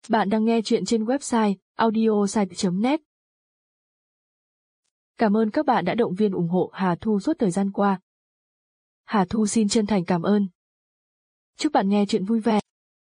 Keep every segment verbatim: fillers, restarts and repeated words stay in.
Bạn đang nghe chuyện trên website audiosite chấm net. Cảm ơn các bạn đã động viên ủng hộ Hà Thu suốt thời gian qua. Hà Thu xin chân thành cảm ơn. Chúc bạn nghe chuyện vui vẻ.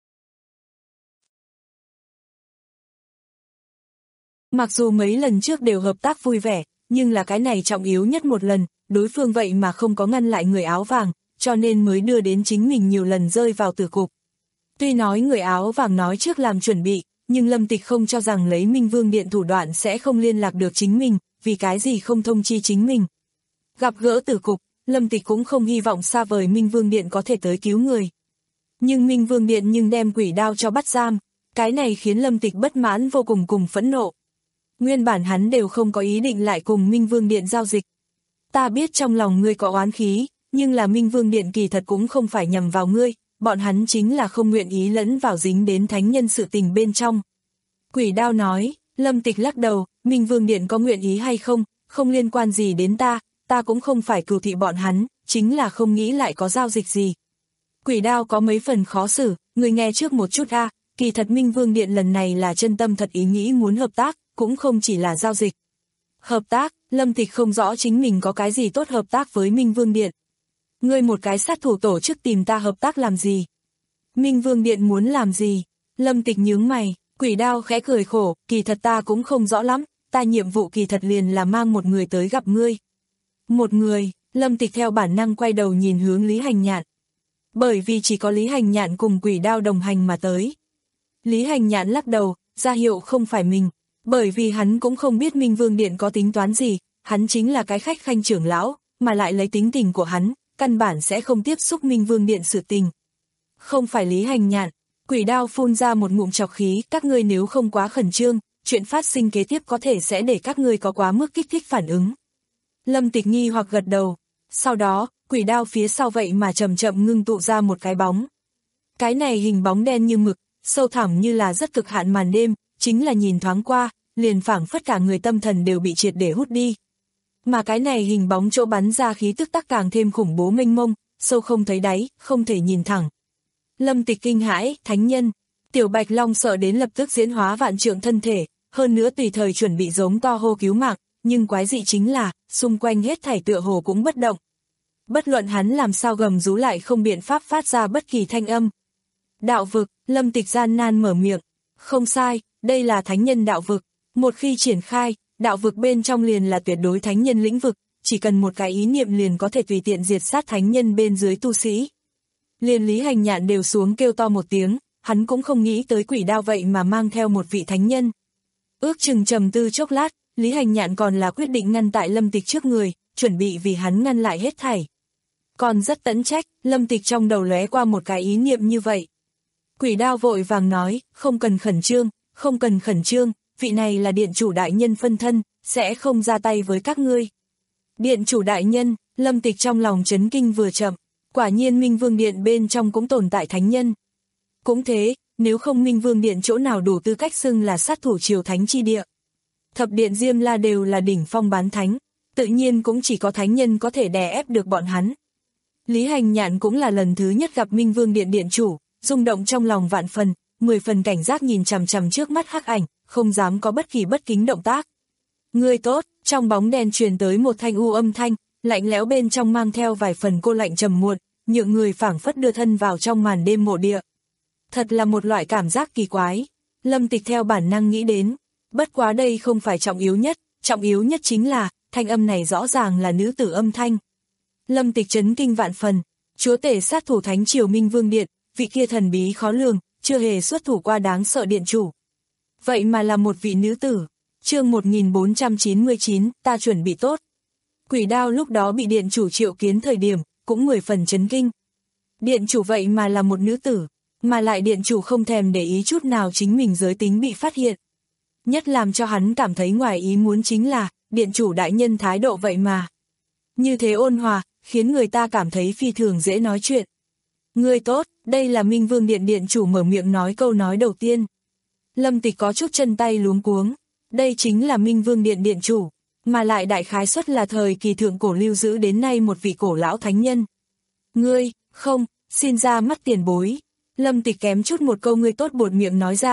Mặc dù mấy lần trước đều hợp tác vui vẻ, nhưng là cái này trọng yếu nhất một lần, đối phương vậy mà không có ngăn lại người áo vàng, cho nên mới đưa đến chính mình nhiều lần rơi vào tử cục. Tuy nói người áo vàng nói trước làm chuẩn bị, nhưng Lâm Tịch không cho rằng lấy Minh Vương Điện thủ đoạn sẽ không liên lạc được chính mình, vì cái gì không thông chi chính mình. Gặp gỡ tử cục, Lâm Tịch cũng không hy vọng xa vời Minh Vương Điện có thể tới cứu người. Nhưng Minh Vương Điện nhưng đem quỷ đao cho bắt giam, cái này khiến Lâm Tịch bất mãn vô cùng cùng phẫn nộ. Nguyên bản hắn đều không có ý định lại cùng Minh Vương Điện giao dịch. Ta biết trong lòng ngươi có oán khí, nhưng là Minh Vương Điện kỳ thật cũng không phải nhằm vào ngươi, bọn hắn chính là không nguyện ý lẫn vào dính đến thánh nhân sự tình bên trong. Quỷ đao nói, Lâm Tịch lắc đầu, Minh Vương Điện có nguyện ý hay không, không liên quan gì đến ta, ta cũng không phải cừu thị bọn hắn, chính là không nghĩ lại có giao dịch gì. Quỷ đao có mấy phần khó xử, người nghe trước một chút a, kỳ thật Minh Vương Điện lần này là chân tâm thật ý nghĩ muốn hợp tác, cũng không chỉ là giao dịch. Hợp tác, Lâm Tịch không rõ chính mình có cái gì tốt hợp tác với Minh Vương Điện. Ngươi một cái sát thủ tổ chức tìm ta hợp tác làm gì? Minh Vương Điện muốn làm gì? Lâm Tịch nhướng mày, quỷ đao khẽ cười khổ, kỳ thật ta cũng không rõ lắm, ta nhiệm vụ kỳ thật liền là mang một người tới gặp ngươi. Một người, Lâm Tịch theo bản năng quay đầu nhìn hướng Lý Hành Nhạn. Bởi vì chỉ có Lý Hành Nhạn cùng quỷ đao đồng hành mà tới. Lý Hành Nhạn lắc đầu, ra hiệu không phải mình, bởi vì hắn cũng không biết Minh Vương Điện có tính toán gì, hắn chính là cái khách khanh trưởng lão, mà lại lấy tính tình của hắn, căn bản sẽ không tiếp xúc Minh Vương Điện sự tình. Không phải Lý Hành Nhạn, quỷ đao phun ra một ngụm trọc khí, các ngươi nếu không quá khẩn trương, chuyện phát sinh kế tiếp có thể sẽ để các ngươi có quá mức kích thích phản ứng. Lâm Tịch nghi hoặc gật đầu, sau đó, quỷ đao phía sau vậy mà chậm chậm ngưng tụ ra một cái bóng. Cái này hình bóng đen như mực, sâu thẳm như là rất cực hạn màn đêm, chính là nhìn thoáng qua, liền phảng phất cả người tâm thần đều bị triệt để hút đi. Mà cái này hình bóng chỗ bắn ra khí tức tắc càng thêm khủng bố mênh mông, sâu không thấy đáy, không thể nhìn thẳng. Lâm Tịch kinh hãi, thánh nhân, Tiểu Bạch Long sợ đến lập tức diễn hóa vạn trượng thân thể, hơn nữa tùy thời chuẩn bị giống to hô cứu mạng, nhưng quái dị chính là, xung quanh hết thảy tựa hồ cũng bất động. Bất luận hắn làm sao gầm rú lại không biện pháp phát ra bất kỳ thanh âm. Đạo vực, Lâm Tịch gian nan mở miệng, không sai, đây là thánh nhân đạo vực, một khi triển khai, đạo vực bên trong liền là tuyệt đối thánh nhân lĩnh vực, chỉ cần một cái ý niệm liền có thể tùy tiện diệt sát thánh nhân bên dưới tu sĩ. Liền Lý Hành Nhạn đều xuống kêu to một tiếng, hắn cũng không nghĩ tới quỷ đao vậy mà mang theo một vị thánh nhân. Ước chừng trầm tư chốc lát, Lý Hành Nhạn còn là quyết định ngăn tại Lâm Tịch trước người, chuẩn bị vì hắn ngăn lại hết thảy. Còn rất tẫn trách, Lâm Tịch trong đầu lóe qua một cái ý niệm như vậy. Quỷ đao vội vàng nói, không cần khẩn trương, không cần khẩn trương, vị này là điện chủ đại nhân phân thân, sẽ không ra tay với các ngươi. Điện chủ đại nhân, Lâm Tịch trong lòng chấn kinh vừa chậm, quả nhiên Minh Vương Điện bên trong cũng tồn tại thánh nhân. Cũng thế, nếu không Minh Vương Điện chỗ nào đủ tư cách xưng là sát thủ triều thánh chi địa. Thập điện Diêm La đều là đỉnh phong bán thánh, tự nhiên cũng chỉ có thánh nhân có thể đè ép được bọn hắn. Lý Hành Nhạn cũng là lần thứ nhất gặp Minh Vương Điện điện chủ, rung động trong lòng vạn phần, mười phần cảnh giác nhìn chằm chằm trước mắt hắc ảnh, không dám có bất kỳ bất kính động tác. Ngươi tốt, trong bóng đen truyền tới một thanh u âm thanh, lạnh lẽo bên trong mang theo vài phần cô lạnh trầm muộn, nhượng người phảng phất đưa thân vào trong màn đêm mộ địa. Thật là một loại cảm giác kỳ quái, Lâm Tịch theo bản năng nghĩ đến, bất quá đây không phải trọng yếu nhất, trọng yếu nhất chính là, thanh âm này rõ ràng là nữ tử âm thanh. Lâm Tịch chấn kinh vạn phần, chúa tể sát thủ thánh triều Minh Vương Điện, vị kia thần bí khó lường, chưa hề xuất thủ qua đáng sợ điện chủ. Vậy mà là một vị nữ tử. Chương một nghìn bốn trăm chín mươi chín, ta chuẩn bị tốt. Quỷ đao lúc đó bị điện chủ triệu kiến thời điểm, cũng mười phần chấn kinh. Điện chủ vậy mà là một nữ tử, mà lại điện chủ không thèm để ý chút nào chính mình giới tính bị phát hiện. Nhất làm cho hắn cảm thấy ngoài ý muốn chính là, điện chủ đại nhân thái độ vậy mà. Như thế ôn hòa, khiến người ta cảm thấy phi thường dễ nói chuyện. Ngươi tốt, đây là Minh Vương Điện điện chủ mở miệng nói câu nói đầu tiên. Lâm Tịch có chút chân tay luống cuống, đây chính là Minh Vương Điện điện chủ, mà lại đại khái suất là thời kỳ thượng cổ lưu giữ đến nay một vị cổ lão thánh nhân. Ngươi, không, xin ra mắt tiền bối. Lâm Tịch kém chút một câu ngươi tốt buột miệng nói ra,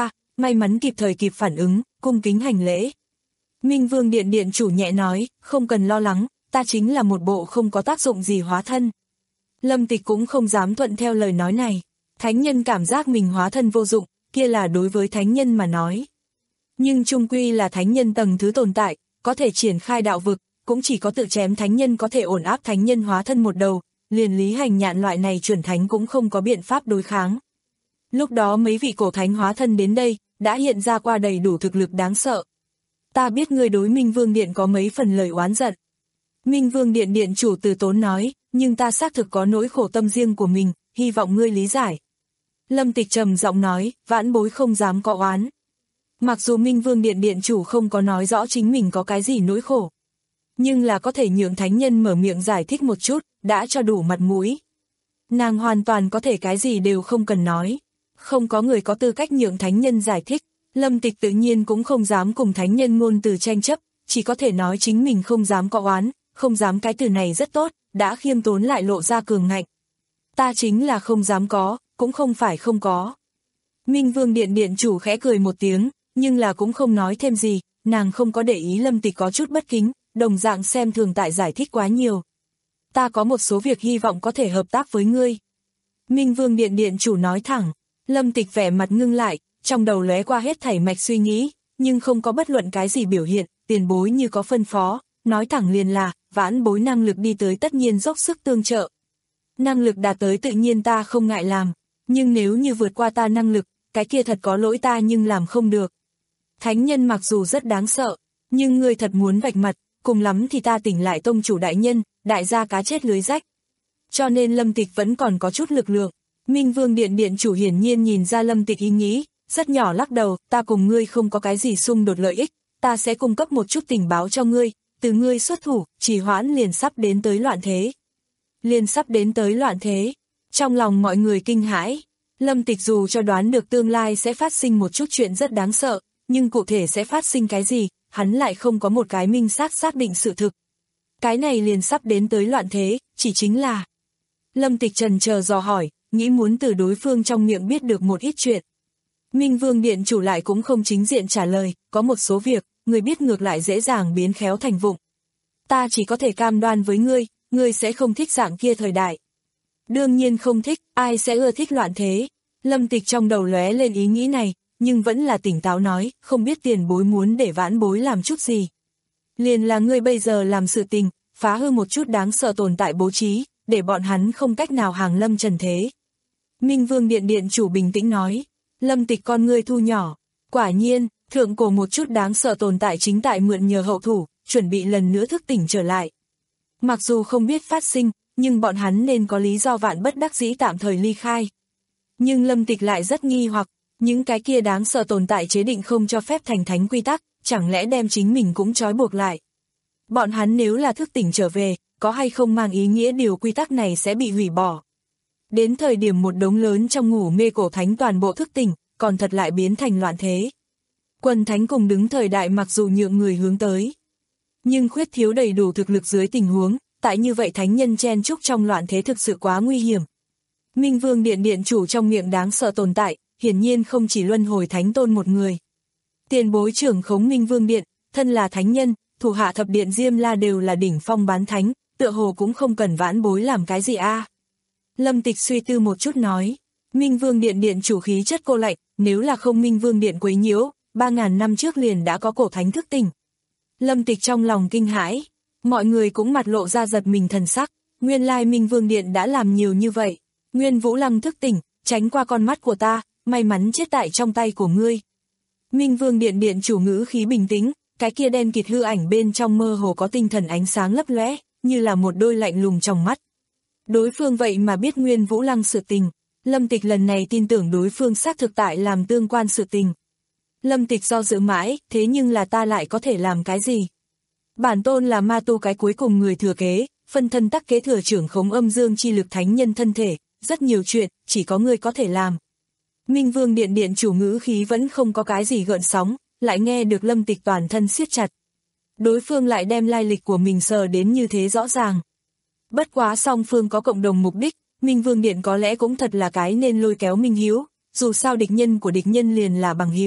may mắn kịp thời kịp phản ứng, cung kính hành lễ. Minh Vương Điện điện chủ nhẹ nói, không cần lo lắng, ta chính là một bộ không có tác dụng gì hóa thân. Lâm Tịch cũng không dám thuận theo lời nói này. Thánh nhân cảm giác mình hóa thân vô dụng, kia là đối với thánh nhân mà nói. Nhưng chung quy là thánh nhân tầng thứ tồn tại, có thể triển khai đạo vực, cũng chỉ có tự chém thánh nhân có thể ổn áp thánh nhân hóa thân một đầu, liền Lý Hành Nhạn loại này chuẩn thánh cũng không có biện pháp đối kháng. Lúc đó mấy vị cổ thánh hóa thân đến đây, đã hiện ra qua đầy đủ thực lực đáng sợ. Ta biết ngươi đối Minh Vương Điện có mấy phần lời oán giận. Minh Vương Điện điện chủ từ tốn nói, nhưng ta xác thực có nỗi khổ tâm riêng của mình, hy vọng ngươi lý giải. Lâm Tịch trầm giọng nói, vãn bối không dám có oán. Mặc dù Minh Vương Điện điện chủ không có nói rõ chính mình có cái gì nỗi khổ, nhưng là có thể nhượng thánh nhân mở miệng giải thích một chút, đã cho đủ mặt mũi. Nàng hoàn toàn có thể cái gì đều không cần nói. Không có người có tư cách nhượng thánh nhân giải thích, Lâm Tịch tự nhiên cũng không dám cùng thánh nhân ngôn từ tranh chấp, chỉ có thể nói chính mình không dám có oán, không dám cái từ này rất tốt, đã khiêm tốn lại lộ ra cường ngạnh. Ta chính là không dám có, cũng không phải không có. Minh Vương Điện điện chủ khẽ cười một tiếng, nhưng là cũng không nói thêm gì, nàng không có để ý Lâm Tịch có chút bất kính, đồng dạng xem thường tại giải thích quá nhiều. Ta có một số việc hy vọng có thể hợp tác với ngươi. Minh Vương Điện điện chủ nói thẳng. Lâm Tịch vẻ mặt ngưng lại, trong đầu lóe qua hết thảy mạch suy nghĩ, nhưng không có bất luận cái gì biểu hiện, tiền bối như có phân phó, nói thẳng liền là, vãn bối năng lực đi tới tất nhiên dốc sức tương trợ. Năng lực đạt tới tự nhiên ta không ngại làm, nhưng nếu như vượt qua ta năng lực, cái kia thật có lỗi ta nhưng làm không được. Thánh nhân mặc dù rất đáng sợ, nhưng ngươi thật muốn vạch mặt, cùng lắm thì ta tỉnh lại tông chủ đại nhân, đại gia cá chết lưới rách. Cho nên Lâm Tịch vẫn còn có chút lực lượng. Minh Vương Điện điện chủ hiển nhiên nhìn ra Lâm Tịch ý nghĩ, rất nhỏ lắc đầu, ta cùng ngươi không có cái gì xung đột lợi ích, ta sẽ cung cấp một chút tình báo cho ngươi, từ ngươi xuất thủ, trì hoãn liền sắp đến tới loạn thế. Liền sắp đến tới loạn thế, trong lòng mọi người kinh hãi, Lâm Tịch dù cho đoán được tương lai sẽ phát sinh một chút chuyện rất đáng sợ, nhưng cụ thể sẽ phát sinh cái gì, hắn lại không có một cái minh xác xác định sự thực. Cái này liền sắp đến tới loạn thế, chỉ chính là... Lâm Tịch trần chờ dò hỏi, nghĩ muốn từ đối phương trong miệng biết được một ít chuyện. Minh Vương Điện chủ lại cũng không chính diện trả lời, có một số việc, người biết ngược lại dễ dàng biến khéo thành vụng. Ta chỉ có thể cam đoan với ngươi, ngươi sẽ không thích dạng kia thời đại. Đương nhiên không thích, ai sẽ ưa thích loạn thế. Lâm Tịch trong đầu lóe lên ý nghĩ này, nhưng vẫn là tỉnh táo nói, không biết tiền bối muốn để vãn bối làm chút gì. Liền là ngươi bây giờ làm sự tình, phá hư một chút đáng sợ tồn tại bố trí, để bọn hắn không cách nào hàng lâm trần thế. Minh Vương Điện điện chủ bình tĩnh nói, Lâm Tịch con ngươi thu nhỏ, quả nhiên, thượng cổ một chút đáng sợ tồn tại chính tại mượn nhờ hậu thủ, chuẩn bị lần nữa thức tỉnh trở lại. Mặc dù không biết phát sinh, nhưng bọn hắn nên có lý do vạn bất đắc dĩ tạm thời ly khai. Nhưng Lâm Tịch lại rất nghi hoặc, những cái kia đáng sợ tồn tại chế định không cho phép thành thánh quy tắc, chẳng lẽ đem chính mình cũng trói buộc lại. Bọn hắn nếu là thức tỉnh trở về, có hay không mang ý nghĩa điều quy tắc này sẽ bị hủy bỏ. Đến thời điểm một đống lớn trong ngủ mê cổ thánh toàn bộ thức tỉnh, còn thật lại biến thành loạn thế. Quần thánh cùng đứng thời đại mặc dù nhượng người hướng tới, nhưng khuyết thiếu đầy đủ thực lực dưới tình huống, tại như vậy thánh nhân chen chúc trong loạn thế thực sự quá nguy hiểm. Minh Vương Điện điện chủ trong miệng đáng sợ tồn tại, hiển nhiên không chỉ luân hồi thánh tôn một người. Tiền bối trưởng khống Minh Vương Điện, thân là thánh nhân, thủ hạ thập điện Diêm La đều là đỉnh phong bán thánh, tựa hồ cũng không cần vãn bối làm cái gì a. À. Lâm Tịch suy tư một chút nói, Minh Vương Điện điện chủ khí chất cô lạnh, nếu là không Minh Vương Điện quấy nhiễu, ba ngàn năm trước liền đã có cổ thánh thức tỉnh. Lâm Tịch trong lòng kinh hãi, mọi người cũng mặt lộ ra giật mình thần sắc, nguyên lai Minh Vương Điện đã làm nhiều như vậy. Nguyên Vũ Lăng thức tỉnh, tránh qua con mắt của ta, may mắn chết tại trong tay của ngươi. Minh Vương Điện điện chủ ngữ khí bình tĩnh, cái kia đen kịt hư ảnh bên trong mơ hồ có tinh thần ánh sáng lấp lóe, như là một đôi lạnh lùng trong mắt. Đối phương vậy mà biết Nguyên Vũ Lăng sự tình, Lâm Tịch lần này tin tưởng đối phương xác thực tại làm tương quan sự tình. Lâm Tịch do dự mãi, thế nhưng là ta lại có thể làm cái gì? Bản tôn là ma tu cái cuối cùng người thừa kế, phân thân tắc kế thừa trưởng khống âm dương chi lực thánh nhân thân thể, rất nhiều chuyện, chỉ có ngươi có thể làm. Minh Vương Điện điện chủ ngữ khí vẫn không có cái gì gợn sóng, lại nghe được Lâm Tịch toàn thân siết chặt. Đối phương lại đem lai lịch của mình sờ đến như thế rõ ràng. Bất quá song phương có cộng đồng mục đích, Minh Vương Điện có lẽ cũng thật là cái nên lôi kéo Minh Hiếu, dù sao địch nhân của địch nhân liền là bằng hiếu,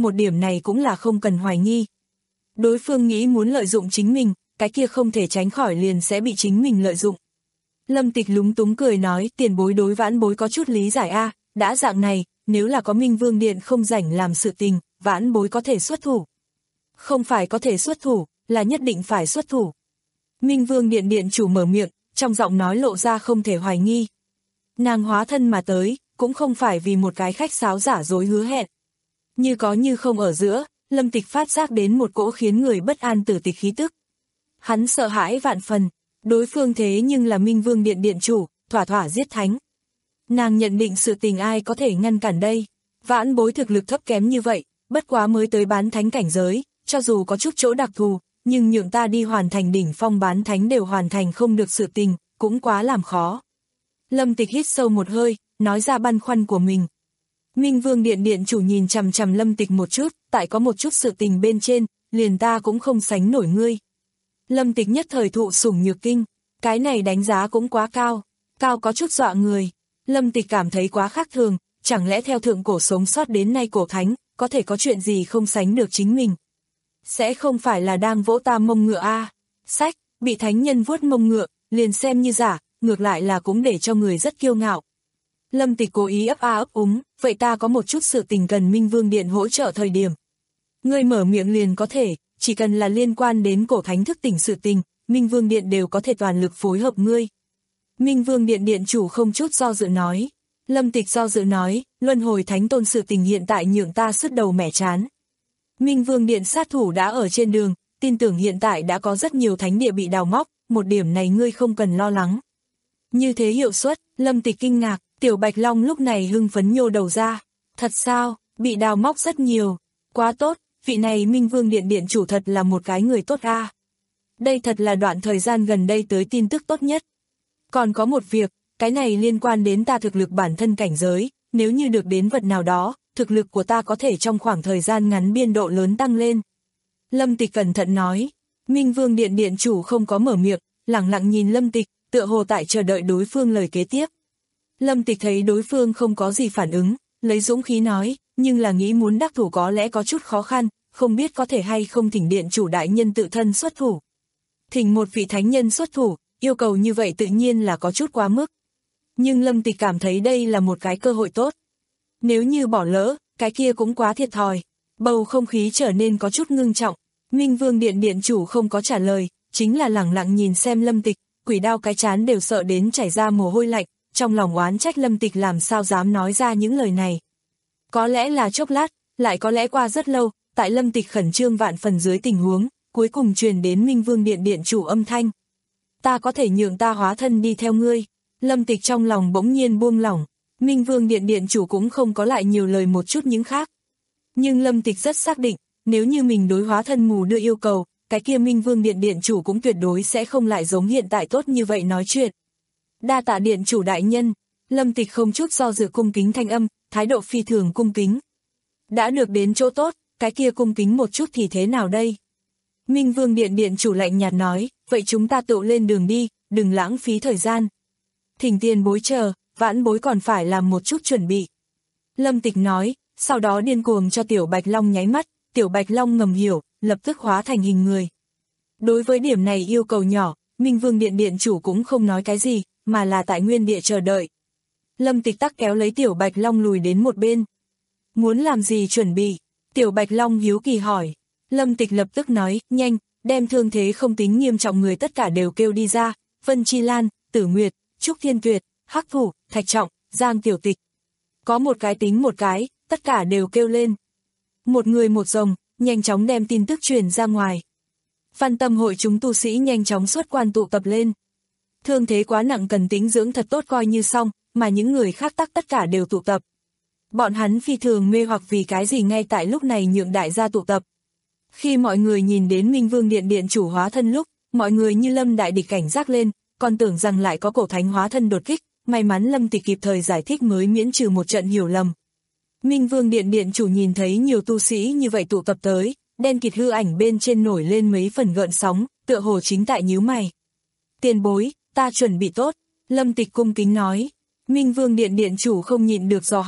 một điểm này cũng là không cần hoài nghi. Đối phương nghĩ muốn lợi dụng chính mình, cái kia không thể tránh khỏi liền sẽ bị chính mình lợi dụng. Lâm Tịch lúng túng cười nói, tiền bối đối vãn bối có chút lý giải a, đã dạng này, nếu là có Minh Vương Điện không rảnh làm sự tình, vãn bối có thể xuất thủ. Không phải có thể xuất thủ, là nhất định phải xuất thủ. Minh Vương Điện điện chủ mở miệng, trong giọng nói lộ ra không thể hoài nghi. Nàng hóa thân mà tới, cũng không phải vì một cái khách sáo giả dối hứa hẹn. Như có như không ở giữa, Lâm Tịch phát giác đến một cỗ khiến người bất an tử tịch khí tức. Hắn sợ hãi vạn phần, đối phương thế nhưng là Minh Vương Điện điện chủ, thỏa thỏa giết thánh. Nàng nhận định sự tình ai có thể ngăn cản đây, vãn bối thực lực thấp kém như vậy, bất quá mới tới bán thánh cảnh giới, cho dù có chút chỗ đặc thù, nhưng nhượng ta đi hoàn thành đỉnh phong bán thánh đều hoàn thành không được sự tình, cũng quá làm khó. Lâm Tịch hít sâu một hơi, nói ra băn khoăn của mình. Minh Vương Điện điện chủ nhìn chằm chằm Lâm Tịch một chút, tại có một chút sự tình bên trên, liền ta cũng không sánh nổi ngươi. Lâm Tịch nhất thời thụ sủng nhược kinh, cái này đánh giá cũng quá cao, cao có chút dọa người. Lâm Tịch cảm thấy quá khác thường, chẳng lẽ theo thượng cổ sống sót đến nay cổ thánh, có thể có chuyện gì không sánh được chính mình. Sẽ không phải là đang vỗ ta mông ngựa a à. Sách, bị thánh nhân vuốt mông ngựa, liền xem như giả, ngược lại là cũng để cho người rất kiêu ngạo. Lâm Tịch cố ý ấp a ấp úng, vậy ta có một chút sự tình cần Minh Vương Điện hỗ trợ thời điểm. Ngươi mở miệng liền có thể, chỉ cần là liên quan đến cổ thánh thức tỉnh sự tình, Minh Vương Điện đều có thể toàn lực phối hợp ngươi. Minh Vương Điện điện chủ không chút do dự nói. Lâm Tịch do dự nói, luân hồi thánh tôn sự tình hiện tại nhượng ta sứt đầu mẻ chán. Minh Vương Điện sát thủ đã ở trên đường, tin tưởng hiện tại đã có rất nhiều thánh địa bị đào móc, một điểm này ngươi không cần lo lắng. Như thế hiệu suất, Lâm Tịch kinh ngạc, Tiểu Bạch Long lúc này hưng phấn nhô đầu ra. Thật sao, bị đào móc rất nhiều, quá tốt, vị này Minh Vương Điện điện chủ thật là một cái người tốt a. Đây thật là đoạn thời gian gần đây tới tin tức tốt nhất. Còn có một việc, cái này liên quan đến ta thực lực bản thân cảnh giới, nếu như được đến vật nào đó, thực lực của ta có thể trong khoảng thời gian ngắn biên độ lớn tăng lên. Lâm Tịch cẩn thận nói, Minh Vương Điện điện chủ không có mở miệng, lẳng lặng nhìn Lâm Tịch, tựa hồ tại chờ đợi đối phương lời kế tiếp. Lâm Tịch thấy đối phương không có gì phản ứng, lấy dũng khí nói, nhưng là nghĩ muốn đắc thủ có lẽ có chút khó khăn, không biết có thể hay không thỉnh điện chủ đại nhân tự thân xuất thủ. Thỉnh một vị thánh nhân xuất thủ, yêu cầu như vậy tự nhiên là có chút quá mức. Nhưng Lâm Tịch cảm thấy đây là một cái cơ hội tốt. Nếu như bỏ lỡ, cái kia cũng quá thiệt thòi. Bầu không khí trở nên có chút ngưng trọng. Minh Vương Điện điện chủ không có trả lời, chính là lẳng lặng nhìn xem Lâm Tịch, quỷ đao cái chán đều sợ đến chảy ra mồ hôi lạnh, trong lòng oán trách Lâm Tịch làm sao dám nói ra những lời này. Có lẽ là chốc lát, lại có lẽ qua rất lâu, tại Lâm Tịch khẩn trương vạn phần dưới tình huống, cuối cùng truyền đến Minh Vương Điện điện chủ âm thanh. Ta có thể nhượng ta hóa thân đi theo ngươi. Lâm Tịch trong lòng bỗng nhiên buông lỏng, Minh Vương Điện điện chủ cũng không có lại nhiều lời một chút những khác. Nhưng Lâm Tịch rất xác định, nếu như mình đối hóa thân mù đưa yêu cầu, cái kia Minh Vương Điện điện chủ cũng tuyệt đối sẽ không lại giống hiện tại tốt như vậy nói chuyện. Đa tạ điện chủ đại nhân, Lâm Tịch không chút do dự cung kính thanh âm, thái độ phi thường cung kính. Đã được đến chỗ tốt, cái kia cung kính một chút thì thế nào đây? Minh Vương Điện điện chủ lạnh nhạt nói, vậy chúng ta tự lên đường đi, đừng lãng phí thời gian. Thỉnh tiền bối chờ, vãn bối còn phải làm một chút chuẩn bị. Lâm Tịch nói, sau đó điên cuồng cho Tiểu Bạch Long nháy mắt, Tiểu Bạch Long ngầm hiểu, lập tức hóa thành hình người. Đối với điểm này yêu cầu nhỏ, Minh Vương Điện điện chủ cũng không nói cái gì, mà là tại nguyên địa chờ đợi. Lâm Tịch tắc kéo lấy Tiểu Bạch Long lùi đến một bên. Muốn làm gì chuẩn bị? Tiểu Bạch Long hiếu kỳ hỏi. Lâm Tịch lập tức nói, nhanh, đem thương thế không tính nghiêm trọng người tất cả đều kêu đi ra, Vân Chi Lan, Tử Nguyệt, Trúc Thiên Tuyệt, Hắc Thủ, Thạch Trọng, Giang Tiểu Tịch. Có một cái tính một cái, tất cả đều kêu lên. Một người một rồng, nhanh chóng đem tin tức truyền ra ngoài. Văn Tâm hội chúng tu sĩ nhanh chóng xuất quan tụ tập lên. Thương thế quá nặng cần tĩnh dưỡng thật tốt coi như xong, mà những người khác tắc tất cả đều tụ tập. Bọn hắn phi thường mê hoặc vì cái gì ngay tại lúc này nhượng đại gia tụ tập. Khi mọi người nhìn đến Minh Vương Điện điện chủ hóa thân lúc, mọi người như lâm đại địch cảnh giác lên, còn tưởng rằng lại có cổ thánh hóa thân đột kích, may mắn Lâm Tịch kịp thời giải thích mới miễn trừ một trận hiểu lầm. Minh Vương Điện điện chủ nhìn thấy nhiều tu sĩ như vậy tụ tập tới, đen kịt hư ảnh bên trên nổi lên mấy phần gợn sóng, tựa hồ chính tại nhíu mày. Tiền bối, ta chuẩn bị tốt, Lâm Tịch cung kính nói. Minh Vương Điện điện chủ không nhịn được dò hỏi,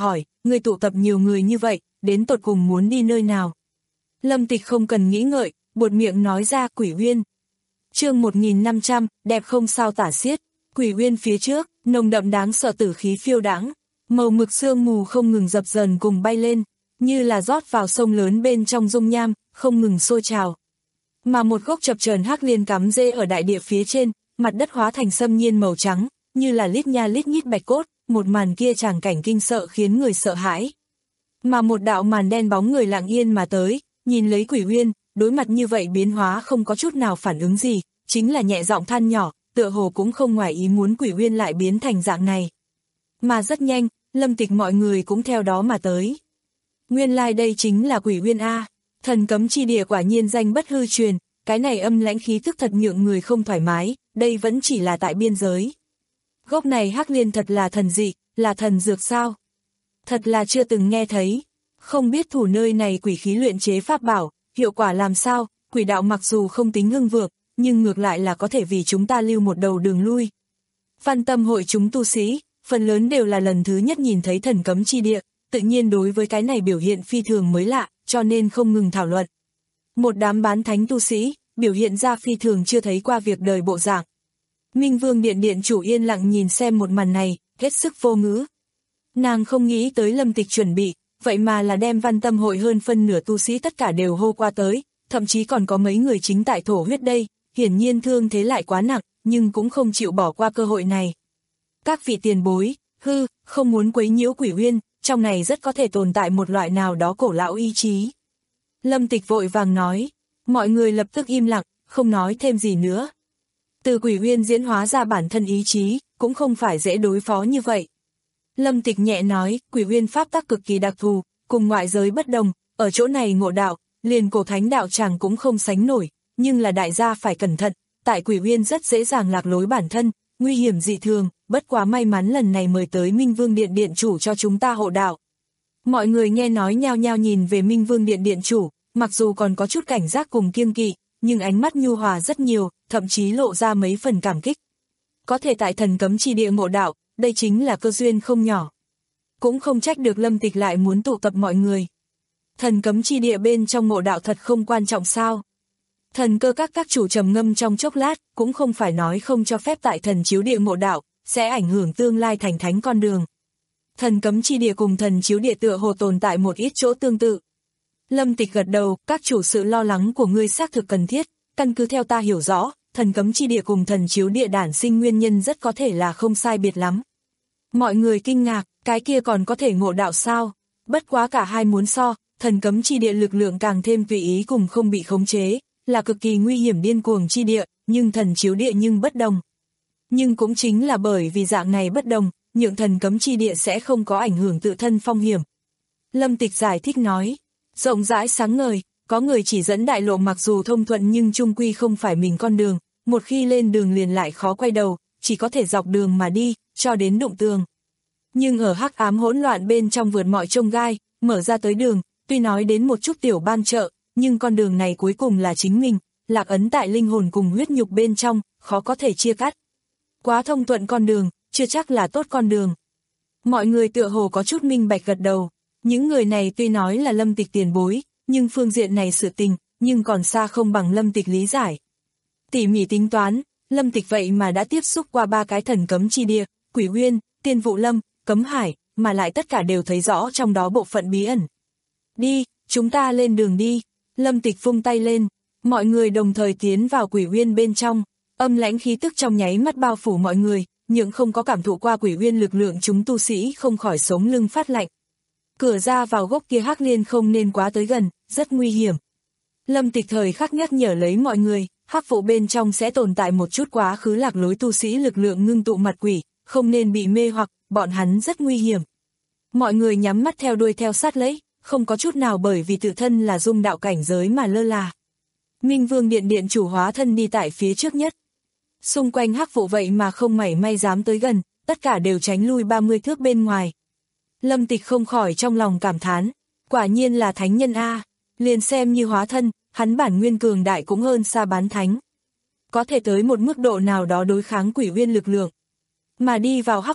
ngươi tụ tập nhiều người như vậy, đến tột cùng muốn đi nơi nào? Lâm Tịch không cần nghĩ ngợi, buột miệng nói ra Quỷ Uyên. Chương một nghìn năm trăm, đẹp không sao tả xiết. Quỷ Uyên phía trước, nồng đậm đáng sợ tử khí phiêu đãng, màu mực sương mù không ngừng dập dờn cùng bay lên, như là rót vào sông lớn bên trong dung nham, không ngừng sôi trào. Mà một gốc chập chờn hắc liên cắm rễ ở đại địa phía trên, mặt đất hóa thành xâm nhiên màu trắng, như là lít nha lít nhít bạch cốt, một màn kia tràng cảnh kinh sợ khiến người sợ hãi. Mà một đạo màn đen bóng người lặng yên mà tới, nhìn lấy Quỷ Uyên, đối mặt như vậy biến hóa không có chút nào phản ứng gì, chính là nhẹ giọng than nhỏ, tựa hồ cũng không ngoài ý muốn Quỷ Uyên lại biến thành dạng này. Mà rất nhanh, Lâm Tịch mọi người cũng theo đó mà tới. Nguyên lai like đây chính là Quỷ Uyên A, thần cấm chi địa quả nhiên danh bất hư truyền, cái này âm lãnh khí tức thật nhượng người không thoải mái, đây vẫn chỉ là tại biên giới. Gốc này hắc liên thật là thần dị, là thần dược sao? Thật là chưa từng nghe thấy, không biết thủ nơi này quỷ khí luyện chế pháp bảo, hiệu quả làm sao, quỷ đạo mặc dù không tính hưng vượng, nhưng ngược lại là có thể vì chúng ta lưu một đầu đường lui. Văn Tâm hội chúng tu sĩ, phần lớn đều là lần thứ nhất nhìn thấy thần cấm chi địa, tự nhiên đối với cái này biểu hiện phi thường mới lạ, cho nên không ngừng thảo luận. Một đám bán thánh tu sĩ, biểu hiện ra phi thường chưa thấy qua việc đời bộ dạng. Minh Vương Điện Điện chủ yên lặng nhìn xem một màn này, hết sức vô ngữ. Nàng không nghĩ tới Lâm Tịch chuẩn bị, vậy mà là đem Văn Tâm hội hơn phân nửa tu sĩ tất cả đều hô qua tới, thậm chí còn có mấy người chính tại thổ huyết đây, hiển nhiên thương thế lại quá nặng, nhưng cũng không chịu bỏ qua cơ hội này. Các vị tiền bối, hư, không muốn quấy nhiễu Quỷ Uyên, trong này rất có thể tồn tại một loại nào đó cổ lão ý chí. Lâm Tịch vội vàng nói, mọi người lập tức im lặng, không nói thêm gì nữa. Từ Quỷ Uyên diễn hóa ra bản thân ý chí, cũng không phải dễ đối phó như vậy. Lâm Tịch nhẹ nói, Quỷ Uyên pháp tắc cực kỳ đặc thù, cùng ngoại giới bất đồng, ở chỗ này ngộ đạo, liền cổ thánh đạo tràng cũng không sánh nổi, nhưng là đại gia phải cẩn thận, tại Quỷ Uyên rất dễ dàng lạc lối bản thân, nguy hiểm dị thường, bất quá may mắn lần này mời tới Minh Vương Điện Điện chủ cho chúng ta hộ đạo. Mọi người nghe nói nhao nhao nhìn về Minh Vương Điện Điện chủ, mặc dù còn có chút cảnh giác cùng kiêng kỵ, nhưng ánh mắt nhu hòa rất nhiều, thậm chí lộ ra mấy phần cảm kích. Có thể tại thần cấm chi địa ngộ đạo, đây chính là cơ duyên không nhỏ. Cũng không trách được Lâm Tịch lại muốn tụ tập mọi người. Thần cấm chi địa bên trong ngộ đạo thật không quan trọng sao? Thần cơ các các chủ trầm ngâm trong chốc lát, cũng không phải nói không cho phép tại thần chiếu địa ngộ đạo, sẽ ảnh hưởng tương lai thành thánh con đường. Thần cấm chi địa cùng thần chiếu địa tựa hồ tồn tại một ít chỗ tương tự. Lâm Tịch gật đầu, các chủ sự lo lắng của ngươi xác thực cần thiết, căn cứ theo ta hiểu rõ, thần cấm chi địa cùng thần chiếu địa đản sinh nguyên nhân rất có thể là không sai biệt lắm. Mọi người kinh ngạc, cái kia còn có thể ngộ đạo sao? Bất quá cả hai muốn so, thần cấm chi địa lực lượng càng thêm tùy ý cùng không bị khống chế, là cực kỳ nguy hiểm điên cuồng chi địa, nhưng thần chiếu địa nhưng bất đồng. Nhưng cũng chính là bởi vì dạng này bất đồng, nhượng thần cấm chi địa sẽ không có ảnh hưởng tự thân phong hiểm. Lâm Tịch giải thích nói, rộng rãi sáng ngời, có người chỉ dẫn đại lộ mặc dù thông thuận nhưng chung quy không phải mình con đường, một khi lên đường liền lại khó quay đầu, chỉ có thể dọc đường mà đi, cho đến đụng tường. Nhưng ở hắc ám hỗn loạn bên trong vượt mọi chông gai, mở ra tới đường, tuy nói đến một chút tiểu ban trợ, nhưng con đường này cuối cùng là chính mình, lạc ấn tại linh hồn cùng huyết nhục bên trong, khó có thể chia cắt. Quá thông thuận con đường, chưa chắc là tốt con đường. Mọi người tựa hồ có chút minh bạch gật đầu, những người này tuy nói là Lâm Tịch tiền bối, nhưng phương diện này sự tình, nhưng còn xa không bằng Lâm Tịch lý giải. Tỉ mỉ tính toán, Lâm Tịch vậy mà đã tiếp xúc qua ba cái thần cấm chi địa, Quỷ Uyên, Tiên Vụ Lâm, Cấm Hải, mà lại tất cả đều thấy rõ trong đó bộ phận bí ẩn. Đi, chúng ta lên đường đi. Lâm Tịch vung tay lên, mọi người đồng thời tiến vào Quỷ Uyên bên trong, âm lãnh khí tức trong nháy mắt bao phủ mọi người, nhưng không có cảm thụ qua Quỷ Uyên lực lượng chúng tu sĩ không khỏi sống lưng phát lạnh. Cửa ra vào gốc kia hắc liên không nên quá tới gần, rất nguy hiểm. Lâm Tịch thời khắc nhắc nhở lấy mọi người, hắc vụ bên trong sẽ tồn tại một chút quá khứ lạc lối tu sĩ lực lượng ngưng tụ mặt quỷ, không nên bị mê hoặc, bọn hắn rất nguy hiểm. Mọi người nhắm mắt theo đuôi theo sát lấy, không có chút nào bởi vì tự thân là dung đạo cảnh giới mà lơ là. Minh Vương Điện Điện chủ hóa thân đi tại phía trước nhất. Xung quanh hắc vụ vậy mà không mảy may dám tới gần, tất cả đều tránh lui ba mươi thước bên ngoài. Lâm Tịch không khỏi trong lòng cảm thán, quả nhiên là thánh nhân A, liền xem như hóa thân, hắn bản nguyên cường đại cũng hơn xa bán thánh. Có thể tới một mức độ nào đó đối kháng Quỷ Uyên lực lượng. Mà đi vào hắc vụ,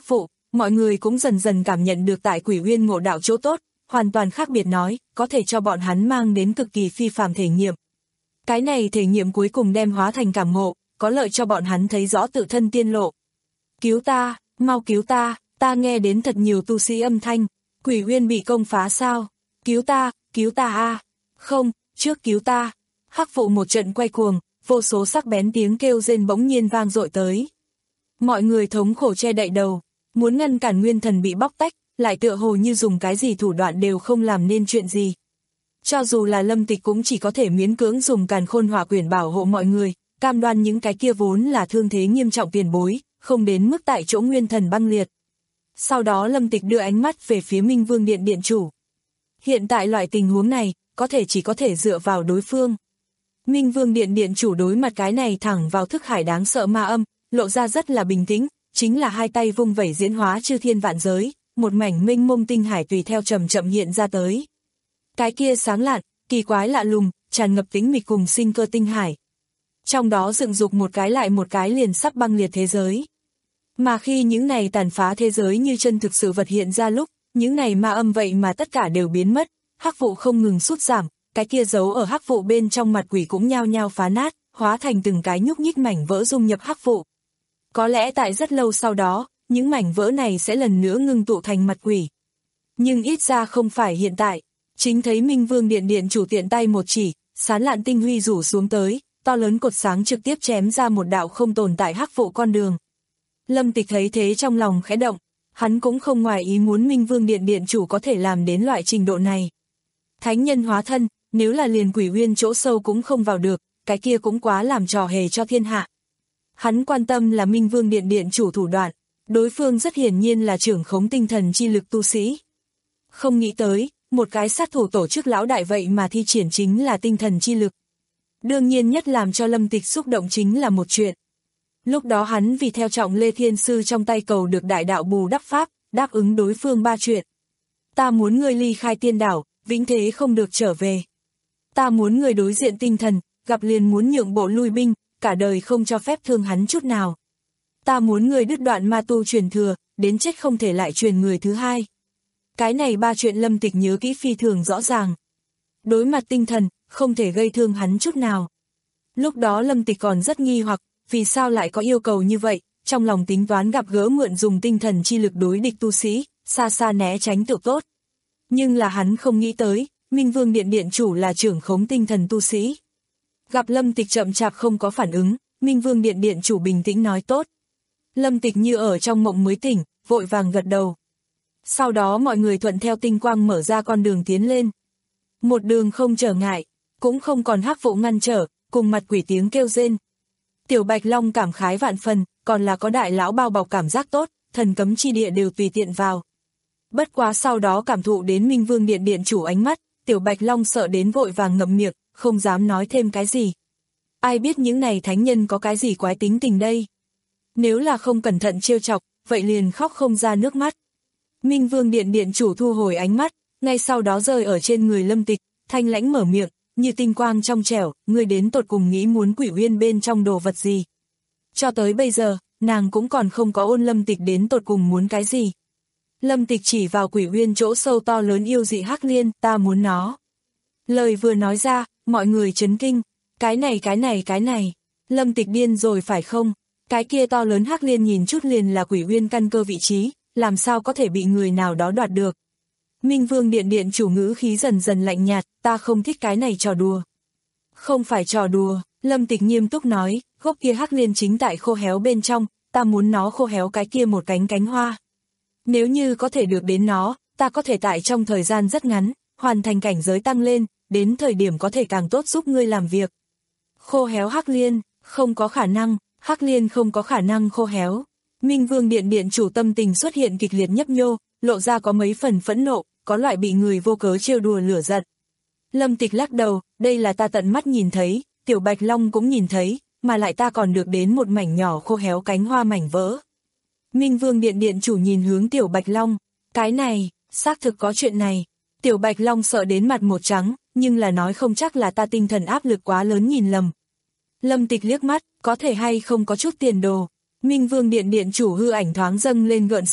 mọi người cũng dần dần cảm nhận được tại Quỷ Uyên ngộ đạo chỗ tốt, hoàn toàn khác biệt nói, có thể cho bọn hắn mang đến cực kỳ phi phàm thể nghiệm. Cái này thể nghiệm cuối cùng đem hóa thành cảm ngộ, có lợi cho bọn hắn thấy rõ tự thân tiên lộ. Cứu ta, mau cứu ta, ta nghe đến thật nhiều tu sĩ âm thanh, Quỷ Uyên bị công phá sao? Cứu ta, cứu ta a, không, trước cứu ta. Hắc vụ một trận quay cuồng, vô số sắc bén tiếng kêu rên bỗng nhiên vang dội tới. Mọi người thống khổ che đậy đầu, muốn ngăn cản nguyên thần bị bóc tách, lại tựa hồ như dùng cái gì thủ đoạn đều không làm nên chuyện gì. Cho dù là Lâm Tịch cũng chỉ có thể miễn cưỡng dùng càn khôn hỏa quyển bảo hộ mọi người, cam đoan những cái kia vốn là thương thế nghiêm trọng tiền bối, không đến mức tại chỗ nguyên thần băng liệt. Sau đó Lâm Tịch đưa ánh mắt về phía Minh Vương Điện điện chủ. Hiện tại loại tình huống này, có thể chỉ có thể dựa vào đối phương. Minh Vương Điện điện chủ đối mặt cái này thẳng vào thức hải đáng sợ ma âm, lộ ra rất là bình tĩnh, chính là hai tay vung vẩy diễn hóa chư thiên vạn giới, một mảnh mênh mông tinh hải tùy theo chậm chậm hiện ra tới. Cái kia sáng lạn, kỳ quái lạ lùng, tràn ngập tĩnh mịch cùng sinh cơ tinh hải. Trong đó dựng dục một cái lại một cái liền sắp băng liệt thế giới. Mà khi những này tàn phá thế giới như chân thực sự vật hiện ra lúc, những này ma âm vậy mà tất cả đều biến mất, hắc vụ không ngừng sút giảm, cái kia giấu ở hắc vụ bên trong mặt quỷ cũng nhao nhao phá nát, hóa thành từng cái nhúc nhích mảnh vỡ dung nhập hắc vụ. Có lẽ tại rất lâu sau đó, những mảnh vỡ này sẽ lần nữa ngưng tụ thành mặt quỷ. Nhưng ít ra không phải hiện tại, chính thấy Minh Vương Điện điện chủ tiện tay một chỉ, sán lạn tinh huy rủ xuống tới, to lớn cột sáng trực tiếp chém ra một đạo không tồn tại hắc vụ con đường. Lâm Tịch thấy thế trong lòng khẽ động, hắn cũng không ngoài ý muốn Minh Vương Điện điện chủ có thể làm đến loại trình độ này. Thánh nhân hóa thân, nếu là liền Quỷ Uyên chỗ sâu cũng không vào được, cái kia cũng quá làm trò hề cho thiên hạ. Hắn quan tâm là Minh Vương Điện điện chủ thủ đoạn, đối phương rất hiển nhiên là trưởng khống tinh thần chi lực tu sĩ. Không nghĩ tới, một cái sát thủ tổ chức lão đại vậy mà thi triển chính là tinh thần chi lực. Đương nhiên nhất làm cho Lâm Tịch xúc động chính là một chuyện. Lúc đó hắn vì theo trọng Lê Thiên Sư trong tay cầu được đại đạo bù đắp pháp, đáp ứng đối phương ba chuyện. Ta muốn người ly khai tiên đảo, vĩnh thế không được trở về. Ta muốn người đối diện tinh thần, gặp liền muốn nhượng bộ lui binh, cả đời không cho phép thương hắn chút nào. Ta muốn người đứt đoạn ma tu truyền thừa, đến chết không thể lại truyền người thứ hai. Cái này ba chuyện Lâm Tịch nhớ kỹ phi thường rõ ràng. Đối mặt tinh thần, không thể gây thương hắn chút nào. Lúc đó Lâm Tịch còn rất nghi hoặc, vì sao lại có yêu cầu như vậy, trong lòng tính toán gặp gỡ mượn dùng tinh thần chi lực đối địch tu sĩ, xa xa né tránh tự tốt. Nhưng là hắn không nghĩ tới, Minh Vương Điện điện chủ là trưởng khống tinh thần tu sĩ. Gặp Lâm Tịch chậm chạp không có phản ứng, Minh Vương Điện điện chủ bình tĩnh nói tốt. Lâm Tịch như ở trong mộng mới tỉnh, vội vàng gật đầu. Sau đó mọi người thuận theo tinh quang mở ra con đường tiến lên. Một đường không trở ngại, cũng không còn hắc vụ ngăn trở, cùng mặt quỷ tiếng kêu rên. Tiểu Bạch Long cảm khái vạn phần, còn là có đại lão bao bọc cảm giác tốt, thần cấm chi địa đều tùy tiện vào. Bất quá sau đó cảm thụ đến Minh Vương Điện điện chủ ánh mắt, Tiểu Bạch Long sợ đến vội vàng ngậm miệng, không dám nói thêm cái gì. Ai biết những này thánh nhân có cái gì quái tính tình đây? Nếu là không cẩn thận trêu chọc, vậy liền khóc không ra nước mắt. Minh Vương Điện điện chủ thu hồi ánh mắt, ngay sau đó rơi ở trên người Lâm Tịch, thanh lãnh mở miệng, như tinh quang trong trẻo, người đến tột cùng nghĩ muốn Quỷ Uyên bên trong đồ vật gì. Cho tới bây giờ, nàng cũng còn không có ôn Lâm Tịch đến tột cùng muốn cái gì. Lâm Tịch chỉ vào Quỷ Uyên chỗ sâu to lớn yêu dị hắc liên, ta muốn nó. Lời vừa nói ra, mọi người chấn kinh, cái này cái này cái này, Lâm Tịch điên rồi phải không? Cái kia to lớn hắc liên nhìn chút liền là Quỷ Uyên căn cơ vị trí, làm sao có thể bị người nào đó đoạt được. Minh Vương Điện điện chủ ngữ khí dần dần lạnh nhạt, ta không thích cái này trò đùa. Không phải trò đùa, Lâm Tịch nghiêm túc nói, gốc kia hắc liên chính tại khô héo bên trong, ta muốn nó khô héo cái kia một cánh cánh hoa. Nếu như có thể được đến nó, ta có thể tại trong thời gian rất ngắn, hoàn thành cảnh giới tăng lên, đến thời điểm có thể càng tốt giúp ngươi làm việc. Khô héo hắc liên, không có khả năng, hắc liên không có khả năng khô héo. Minh Vương Điện điện chủ tâm tình xuất hiện kịch liệt nhấp nhô, lộ ra có mấy phần phẫn nộ, có loại bị người vô cớ trêu đùa lửa giận. Lâm Tịch lắc đầu, đây là ta tận mắt nhìn thấy, Tiểu Bạch Long cũng nhìn thấy, mà lại ta còn được đến một mảnh nhỏ khô héo cánh hoa mảnh vỡ. Minh Vương Điện điện chủ nhìn hướng Tiểu Bạch Long, cái này, xác thực có chuyện này. Tiểu Bạch Long sợ đến mặt một trắng, nhưng là nói không chắc là ta tinh thần áp lực quá lớn nhìn lầm. Lâm Tịch liếc mắt, có thể hay không có chút tiền đồ. Minh Vương Điện điện chủ hư ảnh thoáng dâng lên gợn sóng,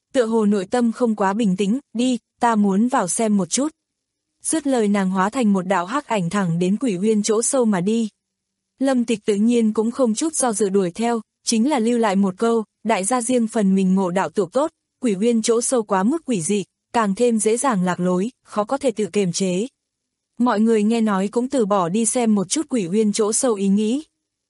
tựa hồ nội tâm không quá bình tĩnh, đi, ta muốn vào xem một chút. Dứt lời nàng hóa thành một đạo hắc ảnh thẳng đến Quỷ Uyên chỗ sâu mà đi. Lâm Tịch tự nhiên cũng không chút do dự đuổi theo, chính là lưu lại một câu, đại gia riêng phần mình ngộ đạo tụ tốt, Quỷ Uyên chỗ sâu quá mức quỷ dị, càng thêm dễ dàng lạc lối, khó có thể tự kiềm chế. Mọi người nghe nói cũng từ bỏ đi xem một chút Quỷ Uyên chỗ sâu ý nghĩ.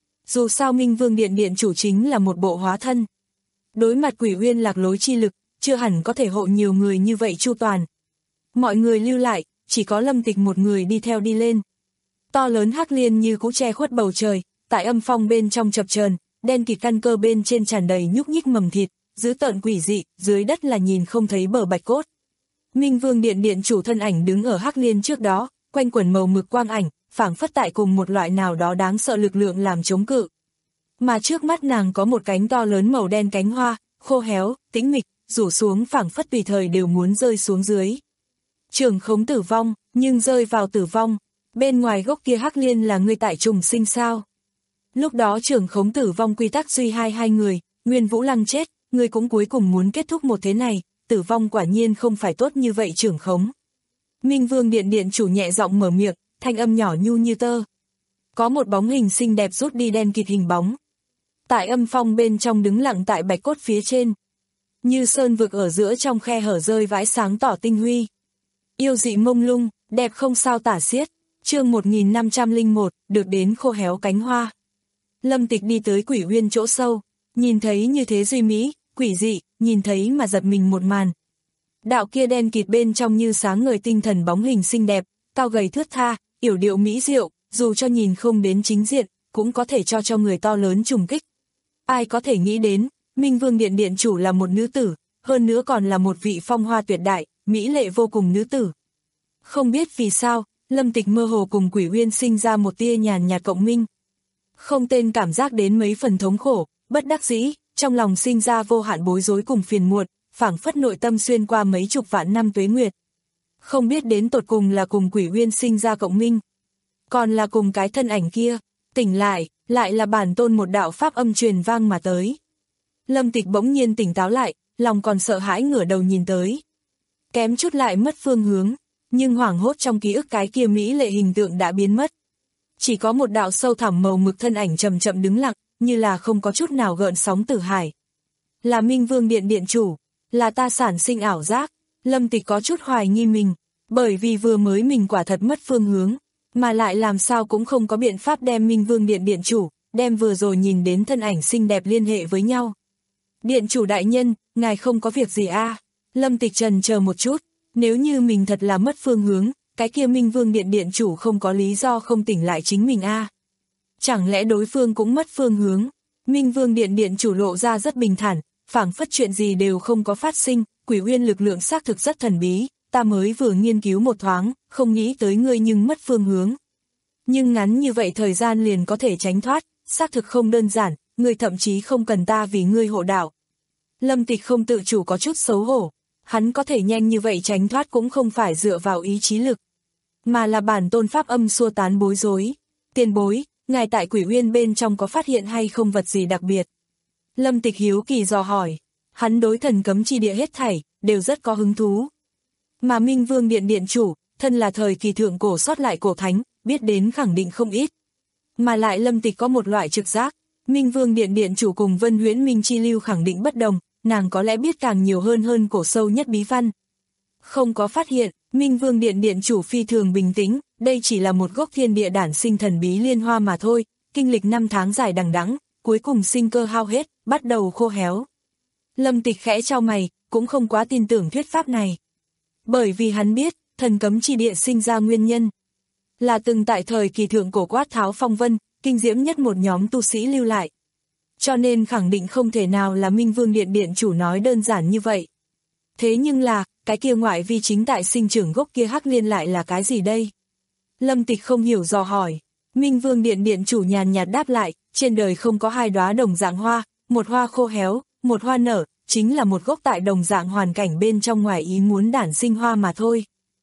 Dù sao Minh Vương Điện Điện chủ chính là một bộ hóa thân. Đối mặt Quỷ Uyên lạc lối chi lực, chưa hẳn có thể hộ nhiều người như vậy chu toàn. Mọi người lưu lại, chỉ có Lâm Tịch một người đi theo đi lên. To lớn hắc liên như cũ che khuất bầu trời, tại âm phong bên trong chập chờn, đen kịt căn cơ bên trên tràn đầy nhúc nhích mầm thịt, dữ tợn quỷ dị, dưới đất là nhìn không thấy bờ bạch cốt. Minh Vương Điện Điện chủ thân ảnh đứng ở hắc liên trước đó, quanh quẩn màu mực quang ảnh, phảng phất tại cùng một loại nào đó đáng sợ lực lượng làm chống cự. Mà trước mắt nàng có một cánh to lớn màu đen cánh hoa, khô héo, tĩnh mịch, rủ xuống phảng phất tùy thời đều muốn rơi xuống dưới. Trường khống tử vong, nhưng rơi vào tử vong, bên ngoài gốc kia hắc liên là ngươi tại trùng sinh sao. Lúc đó trường khống tử vong quy tắc duy hai hai người, Nguyên Vũ Lăng chết, ngươi cũng cuối cùng muốn kết thúc một thế này, tử vong quả nhiên không phải tốt như vậy trường khống. Minh Vương Điện Điện chủ nhẹ giọng mở miệng, thanh âm nhỏ nhu như tơ. Có một bóng hình xinh đẹp rút đi đen kịt hình bóng. Tại âm phong bên trong đứng lặng tại bạch cốt phía trên. Như sơn vực ở giữa trong khe hở rơi vãi sáng tỏ tinh huy. Yêu dị mông lung, đẹp không sao tả xiết. Chương một nghìn năm trăm lẻ một, được đến khô héo cánh hoa. Lâm Tịch đi tới Quỷ Uyên chỗ sâu, nhìn thấy như thế duy mỹ, quỷ dị, nhìn thấy mà giật mình một màn. Đạo kia đen kịt bên trong như sáng ngời tinh thần bóng hình xinh đẹp, cao gầy thướt tha, yểu điệu mỹ diệu, dù cho nhìn không đến chính diện, cũng có thể cho cho người to lớn trùng kích. Ai có thể nghĩ đến, Minh Vương Điện Điện chủ là một nữ tử, hơn nữa còn là một vị phong hoa tuyệt đại, mỹ lệ vô cùng nữ tử. Không biết vì sao, Lâm Tịch mơ hồ cùng Quỷ Uyên sinh ra một tia nhàn nhạt cộng minh. Không tên cảm giác đến mấy phần thống khổ, bất đắc dĩ, trong lòng sinh ra vô hạn bối rối cùng phiền muộn, phảng phất nội tâm xuyên qua mấy chục vạn năm tuế nguyệt. Không biết đến tột cùng là cùng Quỷ Uyên sinh ra cộng minh, còn là cùng cái thân ảnh kia, tỉnh lại, lại là bản tôn một đạo pháp âm truyền vang mà tới. Lâm Tịch bỗng nhiên tỉnh táo lại, lòng còn sợ hãi ngửa đầu nhìn tới. Kém chút lại mất phương hướng, nhưng hoảng hốt trong ký ức cái kia mỹ lệ hình tượng đã biến mất. Chỉ có một đạo sâu thẳm màu mực thân ảnh chậm chậm đứng lặng, như là không có chút nào gợn sóng tử hải. Là Minh Vương Điện Điện chủ, là ta sản sinh ảo giác. Lâm Tịch có chút hoài nghi mình, bởi vì vừa mới mình quả thật mất phương hướng, mà lại làm sao cũng không có biện pháp đem Minh Vương Điện Điện chủ, đem vừa rồi nhìn đến thân ảnh xinh đẹp liên hệ với nhau. Điện chủ đại nhân, ngài không có việc gì a? À? Lâm Tịch trần chờ một chút, nếu như mình thật là mất phương hướng, cái kia Minh Vương Điện Điện chủ không có lý do không tỉnh lại chính mình a? À? Chẳng lẽ đối phương cũng mất phương hướng? Minh Vương Điện Điện chủ lộ ra rất bình thản, phảng phất chuyện gì đều không có phát sinh, Quỷ Uyên lực lượng xác thực rất thần bí, ta mới vừa nghiên cứu một thoáng, không nghĩ tới ngươi nhưng mất phương hướng. Nhưng ngắn như vậy thời gian liền có thể tránh thoát, xác thực không đơn giản, ngươi thậm chí không cần ta vì ngươi hộ đạo. Lâm Tịch không tự chủ có chút xấu hổ, hắn có thể nhanh như vậy tránh thoát cũng không phải dựa vào ý chí lực, mà là bản tôn pháp âm xua tán bối rối. Tiền bối, ngài tại Quỷ Uyên bên trong có phát hiện hay không vật gì đặc biệt? Lâm Tịch hiếu kỳ dò hỏi, hắn đối thần cấm chi địa hết thảy, đều rất có hứng thú. Mà Minh Vương Điện Điện chủ, thân là thời kỳ thượng cổ sót lại cổ thánh, biết đến khẳng định không ít. Mà lại Lâm Tịch có một loại trực giác, Minh Vương Điện Điện chủ cùng Vân Huyễn Minh Chi Lưu khẳng định bất đồng, nàng có lẽ biết càng nhiều hơn hơn cổ sâu nhất bí văn. Không có phát hiện, Minh Vương Điện Điện chủ phi thường bình tĩnh, đây chỉ là một gốc thiên địa đản sinh thần bí liên hoa mà thôi, kinh lịch năm tháng dài đằng đẵng, cuối cùng sinh cơ hao hết, bắt đầu khô héo. Lâm Tịch khẽ chau mày, cũng không quá tin tưởng thuyết pháp này. Bởi vì hắn biết, thần cấm chi địa sinh ra nguyên nhân là từng tại thời kỳ thượng cổ quát tháo phong vân, kinh diễm nhất một nhóm tu sĩ lưu lại. Cho nên khẳng định không thể nào là Minh Vương Điện Điện chủ nói đơn giản như vậy. Thế nhưng là, cái kia ngoại vi chính tại sinh trưởng gốc kia hắc liên lại là cái gì đây? Lâm Tịch không hiểu dò hỏi. Minh Vương Điện Điện chủ nhàn nhạt đáp lại, trên đời không có hai đóa đồng dạng hoa, một hoa khô héo, một hoa nở, chính là một gốc tại đồng dạng hoàn cảnh bên trong ngoài ý muốn đản sinh hoa mà thôi.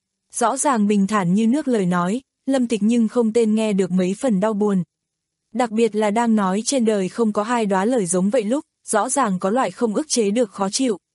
Rõ ràng bình thản như nước lời nói, Lâm Tịch nhưng không tên nghe được mấy phần đau buồn. Đặc biệt là đang nói trên đời không có hai đóa lời giống vậy lúc, rõ ràng có loại không ức chế được khó chịu.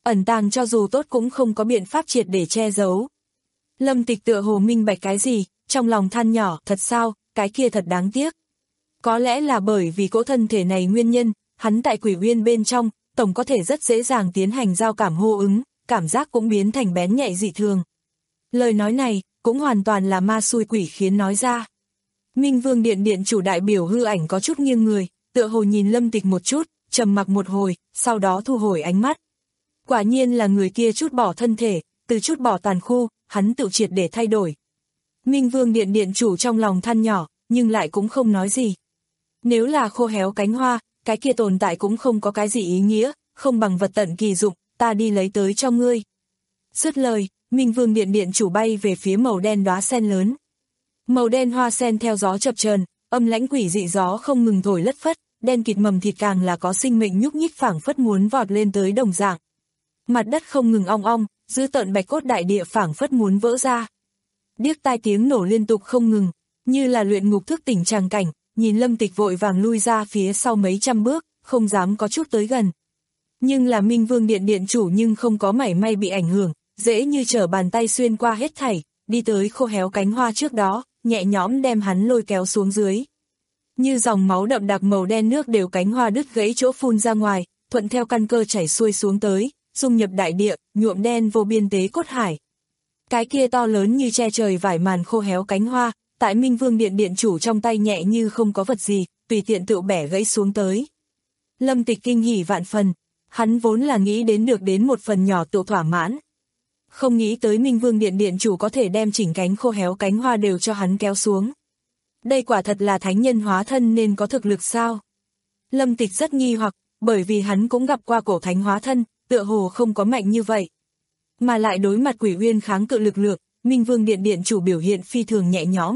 ẩn tàng cho dù tốt cũng không có biện pháp triệt để che giấu. Lâm Tịch tựa hồ minh bạch cái gì, trong lòng than nhỏ, thật sao, cái kia thật đáng tiếc. Có lẽ là bởi vì cỗ thân thể này nguyên nhân, hắn tại Quỷ Uyên bên trong, tổng có thể rất dễ dàng tiến hành giao cảm hô ứng, cảm giác cũng biến thành bén nhạy dị thường. Lời nói này, cũng hoàn toàn là ma xui quỷ khiến nói ra. Minh Vương Điện điện chủ đại biểu hư ảnh có chút nghiêng người, tựa hồ nhìn Lâm Tịch một chút, trầm mặc một hồi, sau đó thu hồi ánh mắt. Quả nhiên là người kia chút bỏ thân thể, từ chút bỏ tàn khu, hắn tự triệt để thay đổi. Minh Vương Điện điện chủ trong lòng than nhỏ, nhưng lại cũng không nói gì. Nếu là khô héo cánh hoa, cái kia tồn tại cũng không có cái gì ý nghĩa, không bằng vật tận kỳ dụng, ta đi lấy tới cho ngươi. Dứt lời, Minh Vương Điện điện chủ bay về phía màu đen đóa sen lớn. Màu đen hoa sen theo gió chập chờn, âm lãnh quỷ dị gió không ngừng thổi lất phất, đen kịt mầm thịt càng là có sinh mệnh nhúc nhích phảng phất muốn vọt lên tới đồng dạng. Mặt đất không ngừng ong ong, dữ tợn bạch cốt đại địa phảng phất muốn vỡ ra. Điếc tai tiếng nổ liên tục không ngừng, như là luyện ngục thức tỉnh tràng cảnh, nhìn Lâm Tịch vội vàng lui ra phía sau mấy trăm bước, không dám có chút tới gần. Nhưng là Minh Vương Điện điện chủ nhưng không có mảy may bị ảnh hưởng, dễ như trở bàn tay xuyên qua hết thảy, đi tới khô héo cánh hoa trước đó, nhẹ nhõm đem hắn lôi kéo xuống dưới. Như dòng máu đậm đặc màu đen nước đều cánh hoa đứt gãy chỗ phun ra ngoài, thuận theo căn cơ chảy xuôi xuống tới, dung nhập đại địa, nhuộm đen vô biên tế cốt hải. Cái kia to lớn như che trời vải màn khô héo cánh hoa, tại Minh Vương Điện điện chủ trong tay nhẹ như không có vật gì, tùy tiện tự bẻ gãy xuống tới. Lâm Tịch kinh hỉ vạn phần, hắn vốn là nghĩ đến được đến một phần nhỏ tự thỏa mãn. Không nghĩ tới Minh Vương Điện điện chủ có thể đem chỉnh cánh khô héo cánh hoa đều cho hắn kéo xuống. Đây quả thật là thánh nhân hóa thân nên có thực lực sao? Lâm Tịch rất nghi hoặc, bởi vì hắn cũng gặp qua cổ thánh hóa thân, tựa hồ không có mạnh như vậy. Mà lại đối mặt Quỷ Uyên kháng cự lực lượng, Minh Vương Điện điện chủ biểu hiện phi thường nhẹ nhõm.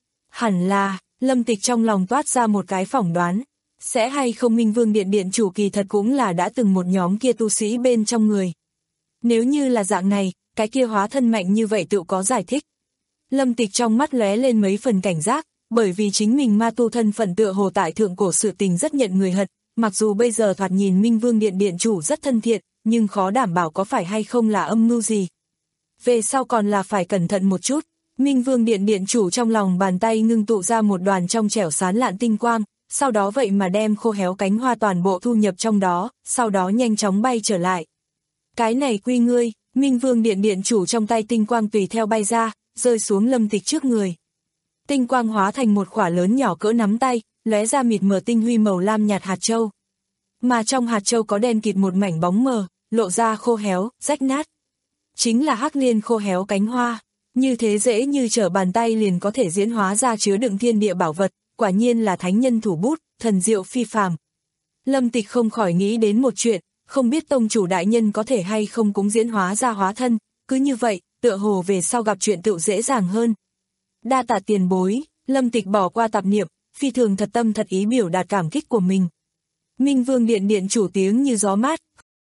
Hẳn là, Lâm Tịch trong lòng toát ra một cái phỏng đoán, sẽ hay không Minh Vương Điện điện chủ kỳ thật cũng là đã từng một nhóm kia tu sĩ bên trong người. Nếu như là dạng này, cái kia hóa thân mạnh như vậy tự có giải thích. Lâm Tịch trong mắt lóe lên mấy phần cảnh giác, bởi vì chính mình ma tu thân phận tựa hồ tại thượng cổ sự tình rất nhận người hận, mặc dù bây giờ thoạt nhìn Minh Vương Điện điện chủ rất thân thiện, nhưng khó đảm bảo có phải hay không là âm mưu gì. Về sau còn là phải cẩn thận một chút. Minh Vương Điện điện chủ trong lòng bàn tay ngưng tụ ra một đoàn trong trẻo sán lạn tinh quang, sau đó vậy mà đem khô héo cánh hoa toàn bộ thu nhập trong đó, sau đó nhanh chóng bay trở lại. Cái này quy ngươi, Minh Vương Điện điện chủ trong tay tinh quang tùy theo bay ra, rơi xuống Lâm Tịch trước người. Tinh quang hóa thành một quả lớn nhỏ cỡ nắm tay, lóe ra mịt mờ tinh huy màu lam nhạt hạt châu. Mà trong hạt châu có đen kịt một mảnh bóng mờ, lộ ra khô héo, rách nát. Chính là hắc liên khô héo cánh hoa, như thế dễ như trở bàn tay liền có thể diễn hóa ra chứa đựng thiên địa bảo vật, quả nhiên là thánh nhân thủ bút, thần diệu phi phàm. Lâm Tịch không khỏi nghĩ đến một chuyện, không biết tông chủ đại nhân có thể hay không cũng diễn hóa ra hóa thân, cứ như vậy, tựa hồ về sau gặp chuyện tựu dễ dàng hơn. Đa tạ tiền bối, Lâm Tịch bỏ qua tạp niệm, phi thường thật tâm thật ý biểu đạt cảm kích của mình. Minh Vương Điện điện chủ tiếng như gió mát.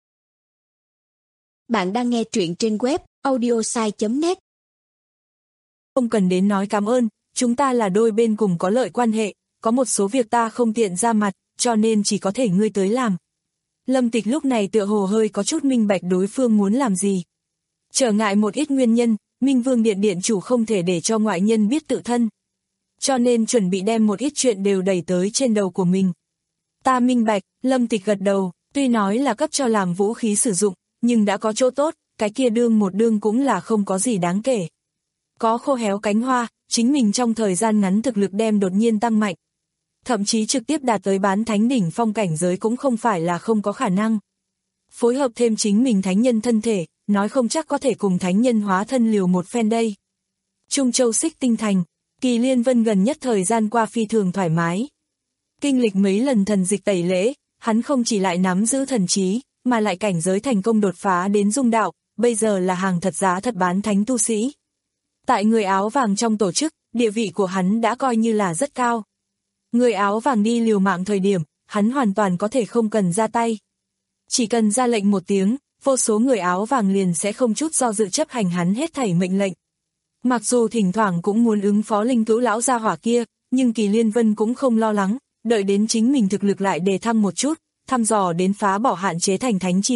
Bạn đang nghe truyện trên web audiosai chấm net. Không cần đến nói cảm ơn, chúng ta là đôi bên cùng có lợi quan hệ, có một số việc ta không tiện ra mặt, cho nên chỉ có thể ngươi tới làm. Lâm Tịch lúc này tựa hồ hơi có chút minh bạch đối phương muốn làm gì. Trở ngại một ít nguyên nhân, Minh Vương Điện điện chủ không thể để cho ngoại nhân biết tự thân. Cho nên chuẩn bị đem một ít chuyện đều đẩy tới trên đầu của mình. Ta minh bạch, Lâm Tịch gật đầu, tuy nói là cấp cho làm vũ khí sử dụng, nhưng đã có chỗ tốt, cái kia đương một đương cũng là không có gì đáng kể. Có khô héo cánh hoa, chính mình trong thời gian ngắn thực lực đem đột nhiên tăng mạnh. Thậm chí trực tiếp đạt tới bán thánh đỉnh phong cảnh giới cũng không phải là không có khả năng. Phối hợp thêm chính mình thánh nhân thân thể, nói không chắc có thể cùng thánh nhân hóa thân liều một phen đây. Trung Châu Xích Tinh Thành, Kỳ Liên Vân gần nhất thời gian qua phi thường thoải mái. Kinh lịch mấy lần thần dịch tẩy lễ, hắn không chỉ lại nắm giữ thần trí, mà lại cảnh giới thành công đột phá đến dung đạo, bây giờ là hàng thật giá thật bán thánh tu sĩ. Tại người áo vàng trong tổ chức, địa vị của hắn đã coi như là rất cao. Người áo vàng đi liều mạng thời điểm, hắn hoàn toàn có thể không cần ra tay. Chỉ cần ra lệnh một tiếng, vô số người áo vàng liền sẽ không chút do dự chấp hành hắn hết thảy mệnh lệnh. Mặc dù thỉnh thoảng cũng muốn ứng phó linh cữu lão gia hỏa kia, nhưng Kỳ Liên Vân cũng không lo lắng, đợi đến chính mình thực lực lại đề thăng một chút, thăm dò đến phá bỏ hạn chế thành thánh chi pháp,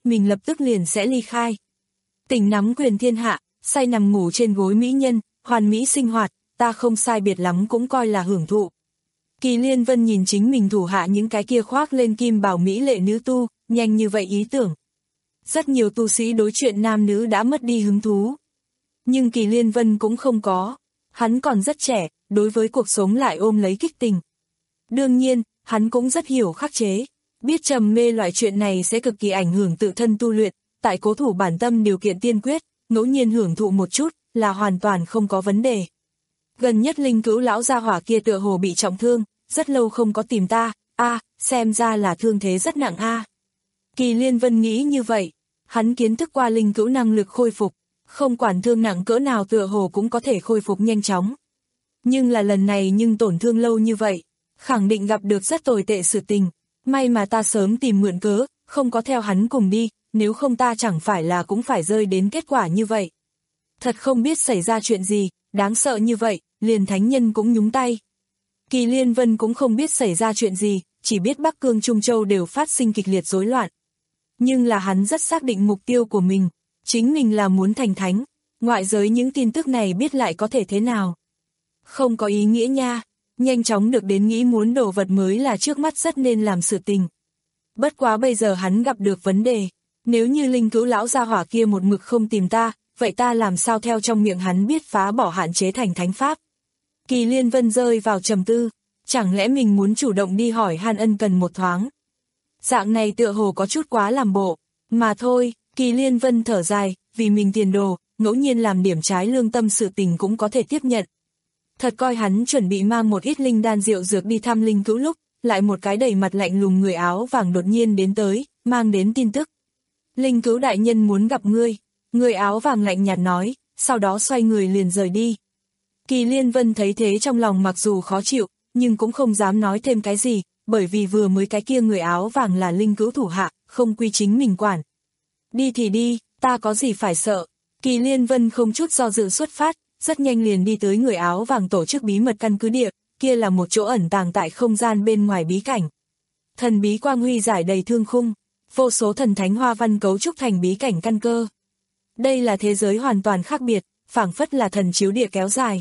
mình lập tức liền sẽ ly khai. Tỉnh nắm quyền thiên hạ, say nằm ngủ trên gối mỹ nhân, hoàn mỹ sinh hoạt, ta không sai biệt lắm cũng coi là hưởng thụ. Kỳ Liên Vân nhìn chính mình thủ hạ những cái kia khoác lên kim bào mỹ lệ nữ tu, nhanh như vậy ý tưởng. Rất nhiều tu sĩ đối chuyện nam nữ đã mất đi hứng thú. Nhưng Kỳ Liên Vân cũng không có. Hắn còn rất trẻ, đối với cuộc sống lại ôm lấy kích tình. Đương nhiên, hắn cũng rất hiểu khắc chế. Biết trầm mê loại chuyện này sẽ cực kỳ ảnh hưởng tự thân tu luyện, tại cố thủ bản tâm điều kiện tiên quyết, ngẫu nhiên hưởng thụ một chút, là hoàn toàn không có vấn đề. Gần nhất Linh Cữu lão gia hỏa kia tựa hồ bị trọng thương, rất lâu không có tìm ta, a, à, xem ra là thương thế rất nặng a. À. Kỳ Liên Vân nghĩ như vậy, hắn kiến thức qua Linh Cữu năng lực khôi phục, không quản thương nặng cỡ nào tựa hồ cũng có thể khôi phục nhanh chóng. Nhưng là lần này nhưng tổn thương lâu như vậy, khẳng định gặp được rất tồi tệ sự tình, may mà ta sớm tìm mượn cớ, không có theo hắn cùng đi, nếu không ta chẳng phải là cũng phải rơi đến kết quả như vậy. Thật không biết xảy ra chuyện gì, đáng sợ như vậy, liền thánh nhân cũng nhúng tay. Kỳ Liên Vân cũng không biết xảy ra chuyện gì, chỉ biết Bắc Cương Trung Châu đều phát sinh kịch liệt rối loạn. Nhưng là hắn rất xác định mục tiêu của mình, chính mình là muốn thành thánh, ngoại giới những tin tức này biết lại có thể thế nào. Không có ý nghĩa nha, nhanh chóng được đến nghĩ muốn đồ vật mới là trước mắt rất nên làm sự tình. Bất quá bây giờ hắn gặp được vấn đề, nếu như Linh Cữu lão gia hỏa kia một mực không tìm ta, vậy ta làm sao theo trong miệng hắn biết phá bỏ hạn chế thành thánh pháp. Kỳ Liên Vân rơi vào trầm tư, chẳng lẽ mình muốn chủ động đi hỏi han ân cần một thoáng. Dạng này tựa hồ có chút quá làm bộ, mà thôi, Kỳ Liên Vân thở dài, vì mình tiền đồ, ngẫu nhiên làm điểm trái lương tâm sự tình cũng có thể tiếp nhận. Thật coi hắn chuẩn bị mang một ít linh đan rượu dược đi thăm Linh Cữu lúc, lại một cái đầy mặt lạnh lùng người áo vàng đột nhiên đến tới, mang đến tin tức. Linh Cữu đại nhân muốn gặp ngươi, người áo vàng lạnh nhạt nói, sau đó xoay người liền rời đi. Kỳ Liên Vân thấy thế trong lòng mặc dù khó chịu, nhưng cũng không dám nói thêm cái gì, bởi vì vừa mới cái kia người áo vàng là Linh Cữu thủ hạ, không quy chính mình quản. Đi thì đi, ta có gì phải sợ. Kỳ Liên Vân không chút do dự xuất phát, rất nhanh liền đi tới người áo vàng tổ chức bí mật căn cứ địa, kia là một chỗ ẩn tàng tại không gian bên ngoài bí cảnh. Thần bí quang huy giải đầy thương khung, vô số thần thánh hoa văn cấu trúc thành bí cảnh căn cơ. Đây là thế giới hoàn toàn khác biệt, phảng phất là thần chiếu địa kéo dài.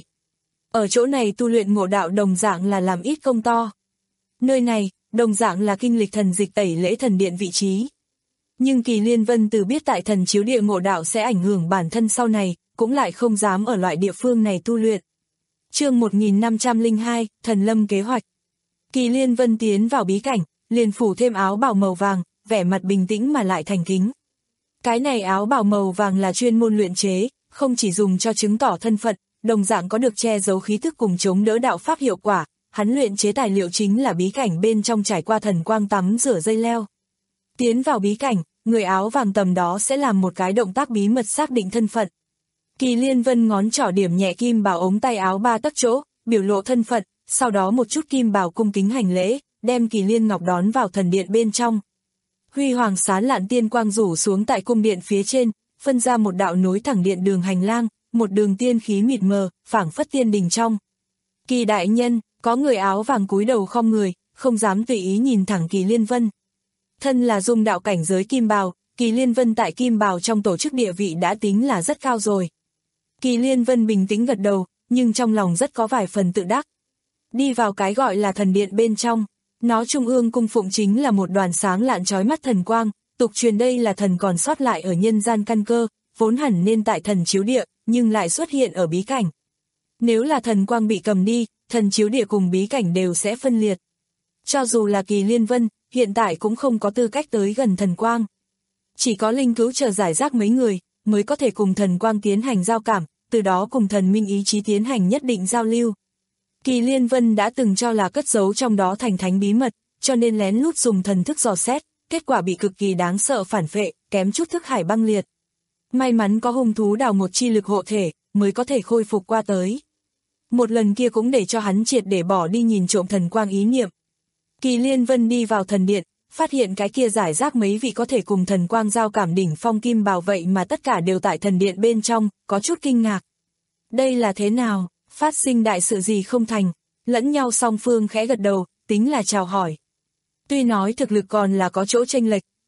Ở chỗ này tu luyện ngộ đạo đồng dạng là làm ít công to. Nơi này, đồng dạng là kinh lịch thần dịch tẩy lễ thần điện vị trí. Nhưng Kỳ Liên Vân từ biết tại thần chiếu địa ngộ đạo sẽ ảnh hưởng bản thân sau này, cũng lại không dám ở loại địa phương này tu luyện. Chương một nghìn năm trăm lẻ hai, Thần Lâm kế hoạch. Kỳ Liên Vân tiến vào bí cảnh, liền phủ thêm áo bào màu vàng, vẻ mặt bình tĩnh mà lại thành kính. Cái này áo bào màu vàng là chuyên môn luyện chế, không chỉ dùng cho chứng tỏ thân phận, đồng dạng có được che giấu khí thức cùng chống đỡ đạo pháp hiệu quả, hắn luyện chế tài liệu chính là bí cảnh bên trong trải qua thần quang tắm rửa dây leo. Tiến vào bí cảnh, người áo vàng tầm đó sẽ làm một cái động tác bí mật xác định thân phận. Kỳ Liên Vân ngón trỏ điểm nhẹ kim bào ống tay áo ba tấc chỗ, biểu lộ thân phận, sau đó một chút kim bào cung kính hành lễ, đem Kỳ Liên Ngọc đón vào thần điện bên trong. Huy hoàng sáng lạn tiên quang rủ xuống tại cung điện phía trên, phân ra một đạo nối thẳng điện đường hành lang, một đường tiên khí mịt mờ, phảng phất tiên đình trong. Kỳ đại nhân, có người áo vàng cúi đầu khom người, không dám tùy ý nhìn thẳng Kỳ Liên Vân. Thân là dung đạo cảnh giới kim bào, Kỳ Liên Vân tại kim bào trong tổ chức địa vị đã tính là rất cao rồi. Kỳ Liên Vân bình tĩnh gật đầu, nhưng trong lòng rất có vài phần tự đắc. Đi vào cái gọi là thần điện bên trong, nó trung ương cung phụng chính là một đoàn sáng lạn chói mắt thần quang, tục truyền đây là thần còn sót lại ở nhân gian căn cơ, vốn hẳn nên tại thần chiếu địa, nhưng lại xuất hiện ở bí cảnh. Nếu là thần quang bị cầm đi, thần chiếu địa cùng bí cảnh đều sẽ phân liệt. Cho dù là Kỳ Liên Vân, hiện tại cũng không có tư cách tới gần thần quang. Chỉ có Linh Cữu chờ giải rác mấy người, mới có thể cùng thần quang tiến hành giao cảm, từ đó cùng thần minh ý chí tiến hành nhất định giao lưu. Kỳ Liên Vân đã từng cho là cất giấu trong đó thành thánh bí mật, cho nên lén lút dùng thần thức dò xét, kết quả bị cực kỳ đáng sợ phản vệ, kém chút thức hải băng liệt. May mắn có hung thú đào một chi lực hộ thể, mới có thể khôi phục qua tới. Một lần kia cũng để cho hắn triệt để bỏ đi nhìn trộm thần quang ý niệm. Kỳ Liên Vân đi vào thần điện, phát hiện cái kia giải rác mấy vị có thể cùng thần quang giao cảm đỉnh phong kim bào vậy mà tất cả đều tại thần điện bên trong, có chút kinh ngạc. Đây là thế nào, phát sinh đại sự gì không thành, lẫn nhau song phương khẽ gật đầu, tính là chào hỏi. Tuy nói thực lực còn là có chỗ chênh lệch,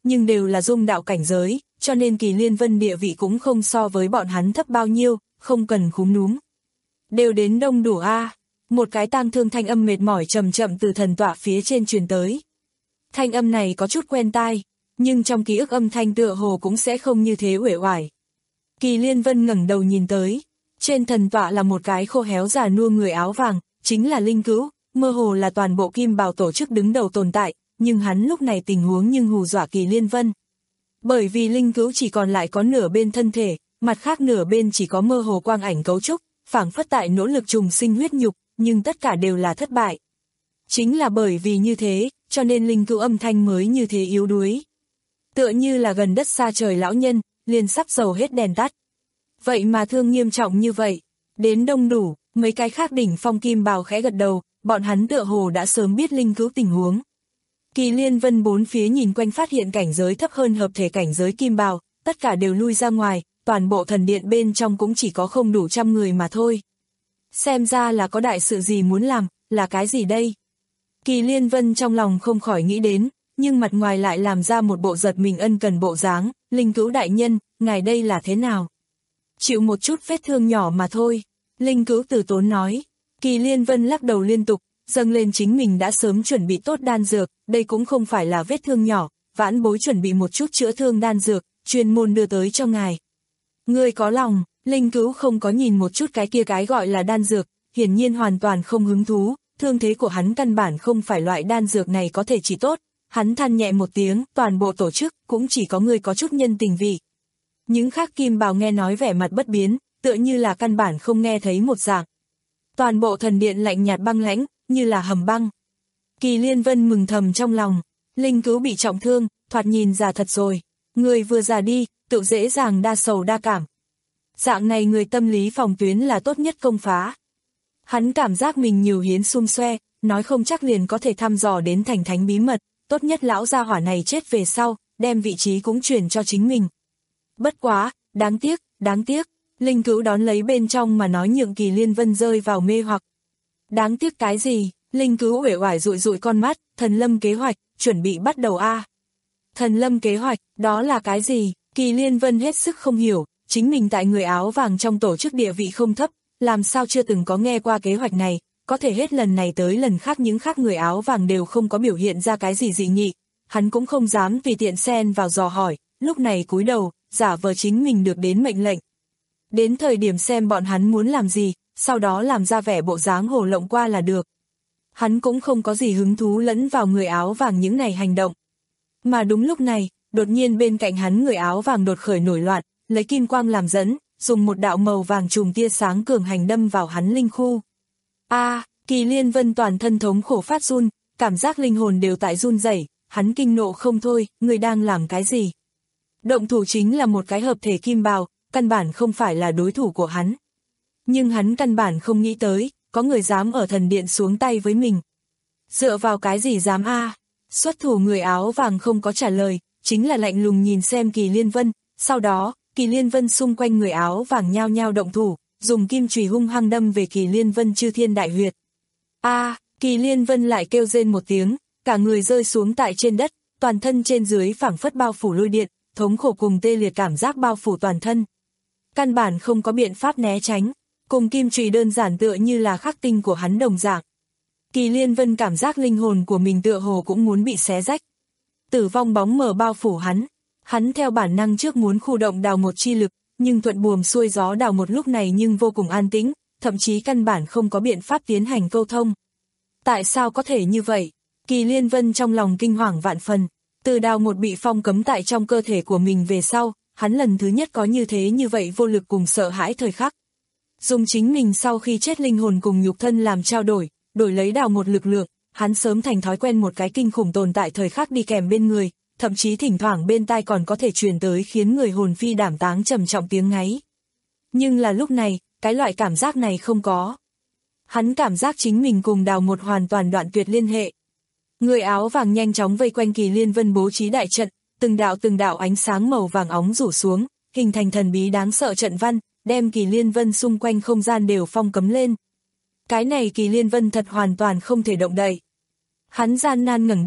nhưng đều là dung đạo cảnh giới, cho nên Kỳ Liên Vân địa vị cũng không so với bọn hắn thấp bao nhiêu, không cần khúm núm. Đều đến đông đủ a. À. Một cái tang thương thanh âm mệt mỏi chậm chậm từ thần tọa phía trên truyền tới. Thanh âm này có chút quen tai, nhưng trong ký ức âm thanh tựa hồ cũng sẽ không như thế uể oải. Kỳ Liên Vân ngẩng đầu nhìn tới, trên thần tọa là một cái khô héo già nua người áo vàng, chính là Linh Cữu, mơ hồ là toàn bộ kim bào tổ chức đứng đầu tồn tại, nhưng hắn lúc này tình huống nhưng hù dọa Kỳ Liên Vân. Bởi vì Linh Cữu chỉ còn lại có nửa bên thân thể, mặt khác nửa bên chỉ có mơ hồ quang ảnh cấu trúc, phảng phất tại nỗ lực trùng sinh huyết nhục, nhưng tất cả đều là thất bại. Chính là bởi vì như thế, cho nên Linh Cữu âm thanh mới như thế yếu đuối. Tựa như là gần đất xa trời lão nhân, liền sắp dầu hết đèn tắt. Vậy mà thương nghiêm trọng như vậy, đến đông đủ, mấy cái khác đỉnh phong kim bào khẽ gật đầu, bọn hắn tựa hồ đã sớm biết Linh Cữu tình huống. Kỳ Liên Vân bốn phía nhìn quanh phát hiện cảnh giới thấp hơn hợp thể cảnh giới kim bào, tất cả đều lui ra ngoài, toàn bộ thần điện bên trong cũng chỉ có không đủ trăm người mà thôi. Xem ra là có đại sự gì muốn làm, là cái gì đây? Kỳ Liên Vân trong lòng không khỏi nghĩ đến, nhưng mặt ngoài lại làm ra một bộ giật mình ân cần bộ dáng, Linh Cữu đại nhân, ngài đây là thế nào? Chịu một chút vết thương nhỏ mà thôi, Linh Cữu từ tốn nói. Kỳ Liên Vân lắc đầu liên tục, dâng lên chính mình đã sớm chuẩn bị tốt đan dược, đây cũng không phải là vết thương nhỏ, vãn bối chuẩn bị một chút chữa thương đan dược, chuyên môn đưa tới cho ngài. Ngươi có lòng, Linh Cữu không có nhìn một chút cái kia cái gọi là đan dược, hiển nhiên hoàn toàn không hứng thú, thương thế của hắn căn bản không phải loại đan dược này có thể trị tốt, hắn than nhẹ một tiếng, toàn bộ tổ chức cũng chỉ có ngươi có chút nhân tình vị. Những khác kim bào nghe nói vẻ mặt bất biến, tựa như là căn bản không nghe thấy một dạng. Toàn bộ thần điện lạnh nhạt băng lãnh, như là hầm băng. Kỳ Liên Vân mừng thầm trong lòng, Linh Cữu bị trọng thương, thoạt nhìn già thật rồi, người vừa già đi, tự dễ dàng đa sầu đa cảm. Dạng này người tâm lý phòng tuyến là tốt nhất công phá. Hắn cảm giác mình nhiều hiến xum xoe, nói không chắc liền có thể thăm dò đến thành thánh bí mật, tốt nhất lão gia hỏa này chết về sau, đem vị trí cũng chuyển cho chính mình. Bất quá, đáng tiếc, đáng tiếc, Linh Cữu đón lấy bên trong mà nói nhượng Kỳ Liên Vân rơi vào mê hoặc. Đáng tiếc cái gì? Linh Cữu uể oải dụi dụi con mắt, thần lâm kế hoạch, chuẩn bị bắt đầu a. À. Thần lâm kế hoạch, đó là cái gì? Kỳ Liên Vân hết sức không hiểu, chính mình tại người áo vàng trong tổ chức địa vị không thấp, làm sao chưa từng có nghe qua kế hoạch này, có thể hết lần này tới lần khác những khác người áo vàng đều không có biểu hiện ra cái gì dị nghị, hắn cũng không dám tùy tiện xen vào dò hỏi, lúc này cúi đầu, giả vờ chính mình được đến mệnh lệnh. Đến thời điểm xem bọn hắn muốn làm gì, sau đó làm ra vẻ bộ dáng hồ lộng qua là được. Hắn cũng không có gì hứng thú lẫn vào người áo vàng những này hành động. Mà đúng lúc này, đột nhiên bên cạnh hắn người áo vàng đột khởi nổi loạn, lấy kim quang làm dẫn, dùng một đạo màu vàng trùm tia sáng cường hành đâm vào hắn linh khu. A, à, Kỳ Liên Vân toàn thân thống khổ phát run, cảm giác linh hồn đều tại run rẩy, hắn kinh nộ không thôi, người đang làm cái gì? Động thủ chính là một cái hợp thể kim bào, căn bản không phải là đối thủ của hắn. Nhưng hắn căn bản không nghĩ tới, có người dám ở thần điện xuống tay với mình. Dựa vào cái gì dám a? À? Xuất thủ người áo vàng không có trả lời, chính là lạnh lùng nhìn xem Kỳ Liên Vân, sau đó, Kỳ Liên Vân xung quanh người áo vàng nhao nhao động thủ, dùng kim chùy hung hăng đâm về Kỳ Liên Vân chư thiên đại huyệt. A, à, Kỳ Liên Vân lại kêu rên một tiếng, cả người rơi xuống tại trên đất, toàn thân trên dưới phảng phất bao phủ lôi điện, thống khổ cùng tê liệt cảm giác bao phủ toàn thân. Căn bản không có biện pháp né tránh, cùng kim chùy đơn giản tựa như là khắc tinh của hắn đồng dạng. Kỳ Liên Vân cảm giác linh hồn của mình tựa hồ cũng muốn bị xé rách. Tử vong bóng mờ bao phủ hắn, hắn theo bản năng trước muốn khu động đào một chi lực, nhưng thuận buồm xuôi gió đào một lúc này nhưng vô cùng an tĩnh, thậm chí căn bản không có biện pháp tiến hành câu thông. Tại sao có thể như vậy? Kỳ Liên Vân trong lòng kinh hoàng vạn phần, từ đào một bị phong cấm tại trong cơ thể của mình về sau, hắn lần thứ nhất có như thế như vậy vô lực cùng sợ hãi thời khắc. Dùng chính mình sau khi chết linh hồn cùng nhục thân làm trao đổi, đổi lấy đào một lực lượng, hắn sớm thành thói quen một cái kinh khủng tồn tại thời khắc đi kèm bên người, thậm chí thỉnh thoảng bên tai còn có thể truyền tới khiến người hồn phi đảm táng trầm trọng tiếng ngáy. Nhưng là lúc này, cái loại cảm giác này không có. Hắn cảm giác chính mình cùng đào một hoàn toàn đoạn tuyệt liên hệ. Người áo vàng nhanh chóng vây quanh Kỳ Liên Vân bố trí đại trận, từng đạo từng đạo ánh sáng màu vàng óng rủ xuống, hình thành thần bí đáng sợ trận văn, đem Kỳ Liên Vân xung quanh không gian đều phong cấm lên. Cái này Kỳ Liên Vân thật hoàn toàn không thể động đậy. Hắn gian nan ngẩng đầu,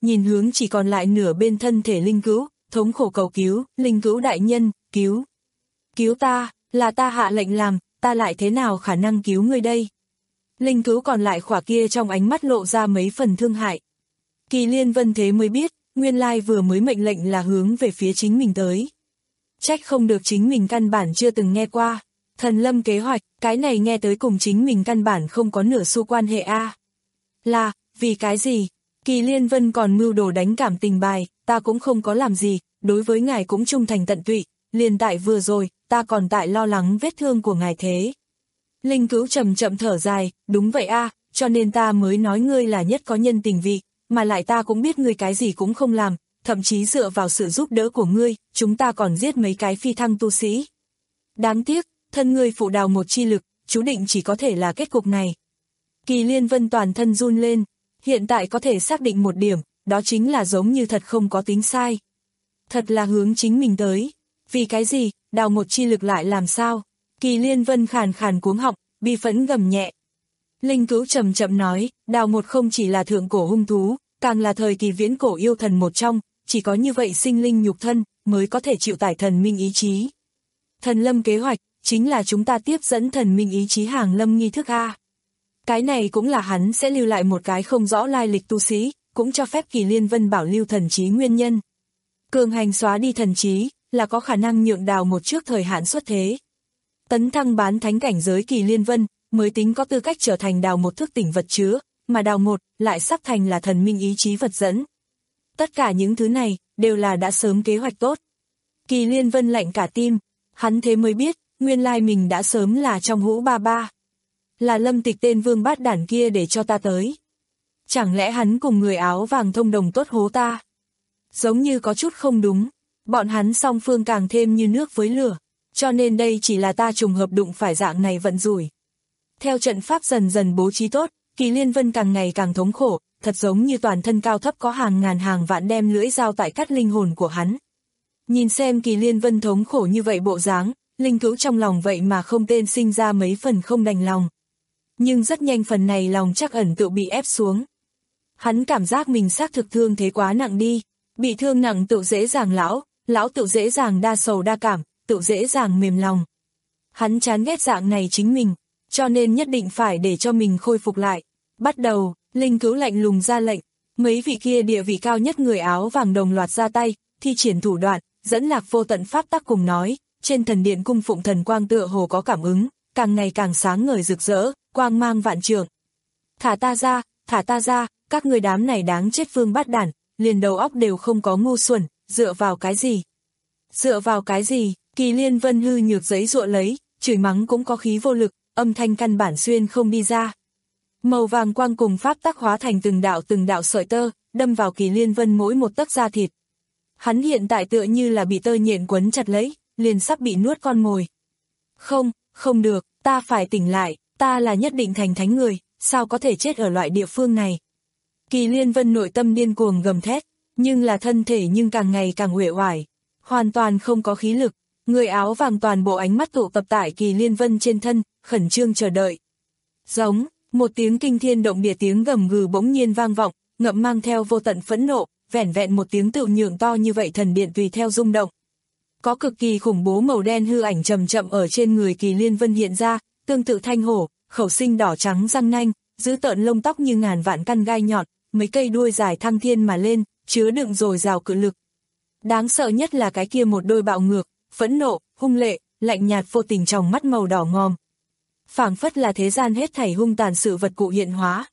nhìn hướng chỉ còn lại nửa bên thân thể Linh Cữu, thống khổ cầu cứu, Linh Cữu đại nhân, cứu. Cứu ta, là ta hạ lệnh làm, ta lại thế nào khả năng cứu ngươi đây? Linh Cữu còn lại khỏa kia trong ánh mắt lộ ra mấy phần thương hại. Kỳ Liên Vân thế mới biết, nguyên lai vừa mới mệnh lệnh là hướng về phía chính mình tới. Trách không được chính mình căn bản chưa từng nghe qua. Thần lâm kế hoạch, cái này nghe tới cùng chính mình căn bản không có nửa xu quan hệ a. À. Là, vì cái gì? Kỳ Liên Vân còn mưu đồ đánh cảm tình bài, ta cũng không có làm gì, đối với ngài cũng trung thành tận tụy, liền tại vừa rồi, ta còn tại lo lắng vết thương của ngài thế. Linh Cữu chậm chậm thở dài, đúng vậy a, à, cho nên ta mới nói ngươi là nhất có nhân tình vị, mà lại ta cũng biết ngươi cái gì cũng không làm, thậm chí dựa vào sự giúp đỡ của ngươi, chúng ta còn giết mấy cái phi thăng tu sĩ. Đáng tiếc, thân ngươi phụ đào một chi lực, chú định chỉ có thể là kết cục này. Kỳ Liên Vân toàn thân run lên, hiện tại có thể xác định một điểm, đó chính là giống như thật không có tính sai. Thật là hướng chính mình tới. Vì cái gì, đào một chi lực lại làm sao? Kỳ Liên Vân khàn khàn cuống họng, bi phẫn gầm nhẹ. Linh Cữu chậm chậm nói, đào một không chỉ là thượng cổ hung thú, càng là thời kỳ viễn cổ yêu thần một trong, chỉ có như vậy sinh linh nhục thân, mới có thể chịu tải thần minh ý chí. Thần lâm kế hoạch, chính là chúng ta tiếp dẫn thần minh ý chí hàng lâm nghi thức A. Cái này cũng là hắn sẽ lưu lại một cái không rõ lai lịch tu sĩ, cũng cho phép Kỳ Liên Vân bảo lưu thần trí nguyên nhân. Cường hành xóa đi thần trí, là có khả năng nhượng đào một trước thời hạn xuất thế. Tấn thăng bán thánh cảnh giới Kỳ Liên Vân, mới tính có tư cách trở thành đào một thức tỉnh vật chứa, mà đào một, lại sắp thành là thần minh ý chí vật dẫn. Tất cả những thứ này, đều là đã sớm kế hoạch tốt. Kỳ Liên Vân lạnh cả tim, hắn thế mới biết, nguyên lai mình đã sớm là trong hũ ba ba. Là Lâm Tịch tên vương bát đản kia để cho ta tới. Chẳng lẽ hắn cùng người áo vàng thông đồng tốt hố ta? Giống như có chút không đúng, bọn hắn song phương càng thêm như nước với lửa, cho nên đây chỉ là ta trùng hợp đụng phải dạng này vận rủi. Theo trận pháp dần dần bố trí tốt, Kỳ Liên Vân càng ngày càng thống khổ, thật giống như toàn thân cao thấp có hàng ngàn hàng vạn đem lưỡi dao tại cắt linh hồn của hắn. Nhìn xem Kỳ Liên Vân thống khổ như vậy bộ dáng, Linh Cữu trong lòng vậy mà không tên sinh ra mấy phần không đành lòng. Nhưng rất nhanh phần này lòng chắc ẩn tự bị ép xuống. Hắn cảm giác mình xác thực thương thế quá nặng đi, bị thương nặng tự dễ dàng lão, lão tự dễ dàng đa sầu đa cảm, tự dễ dàng mềm lòng. Hắn chán ghét dạng này chính mình, cho nên nhất định phải để cho mình khôi phục lại. Bắt đầu, Linh Cữu lạnh lùng ra lệnh, mấy vị kia địa vị cao nhất người áo vàng đồng loạt ra tay, thi triển thủ đoạn, dẫn lạc vô tận pháp tắc cùng nói, trên thần điện cung phụng thần quang tựa hồ có cảm ứng, càng ngày càng sáng ngời rực rỡ, quang mang vạn trượng. Thả ta ra, thả ta ra, các người đám này đáng chết vương bát đản, liền đầu óc đều không có ngu xuẩn, dựa vào cái gì? Dựa vào cái gì? Kỳ Liên Vân hư nhược giấy dụa lấy, chửi mắng cũng có khí vô lực, âm thanh căn bản xuyên không đi ra. Màu vàng quang cùng pháp tắc hóa thành từng đạo từng đạo sợi tơ, đâm vào Kỳ Liên Vân mỗi một tấc da thịt. Hắn hiện tại tựa như là bị tơ nhện quấn chặt lấy, liền sắp bị nuốt con mồi. Không, không được, ta phải tỉnh lại, ta là nhất định thành thánh người, sao có thể chết ở loại địa phương này. Kỳ Liên Vân nội tâm điên cuồng gầm thét, nhưng là thân thể nhưng càng ngày càng uể oải, hoàn toàn không có khí lực. Người áo vàng toàn bộ ánh mắt tụ tập tại Kỳ Liên Vân trên thân, khẩn trương chờ đợi. Giống, một tiếng kinh thiên động địa tiếng gầm gừ bỗng nhiên vang vọng, ngậm mang theo vô tận phẫn nộ, vẻn vẹn một tiếng tự nhượng to như vậy thần điện tùy theo rung động. Có cực kỳ khủng bố màu đen hư ảnh chậm chậm ở trên người Kỳ Liên Vân hiện ra, tương tự thanh hổ, khẩu sinh đỏ trắng răng nanh, giữ tợn lông tóc như ngàn vạn căn gai nhọn, mấy cây đuôi dài thăng thiên mà lên, chứa đựng dồi dào cự lực. Đáng sợ nhất là cái kia một đôi bạo ngược, phẫn nộ, hung lệ, lạnh nhạt vô tình trong mắt màu đỏ ngòm. Phảng phất là thế gian hết thảy hung tàn sự vật cụ hiện hóa.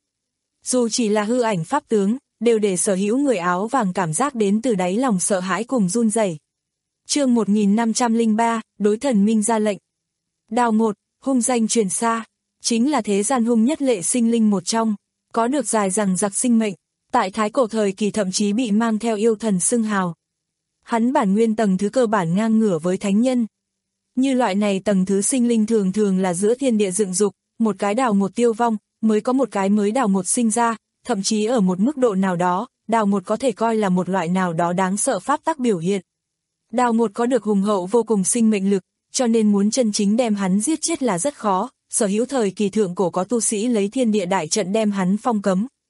Dù chỉ là hư ảnh pháp tướng, đều để sở hữu người áo vàng cảm giác đến từ đáy lòng sợ hãi cùng run rẩy. Chương một nghìn năm trăm lẻ ba, đối thần minh ra lệnh. Đào một, hung danh truyền xa, chính là thế gian hung nhất lệ sinh linh một trong, có được dài dằng dặc sinh mệnh, tại thái cổ thời kỳ thậm chí bị mang theo yêu thần xưng hào. Hắn bản nguyên tầng thứ cơ bản ngang ngửa với thánh nhân. Như loại này tầng thứ sinh linh thường thường là giữa thiên địa dựng dục, một cái đào một tiêu vong, mới có một cái mới đào một sinh ra, thậm chí ở một mức độ nào đó, đào một có thể coi là một loại nào đó đáng sợ pháp tắc biểu hiện. Đào một có được hùng hậu vô cùng sinh mệnh lực, cho nên muốn chân chính đem hắn giết chết là rất khó, sở hữu thời kỳ thượng cổ có tu sĩ lấy thiên địa đại trận đem hắn phong cấm.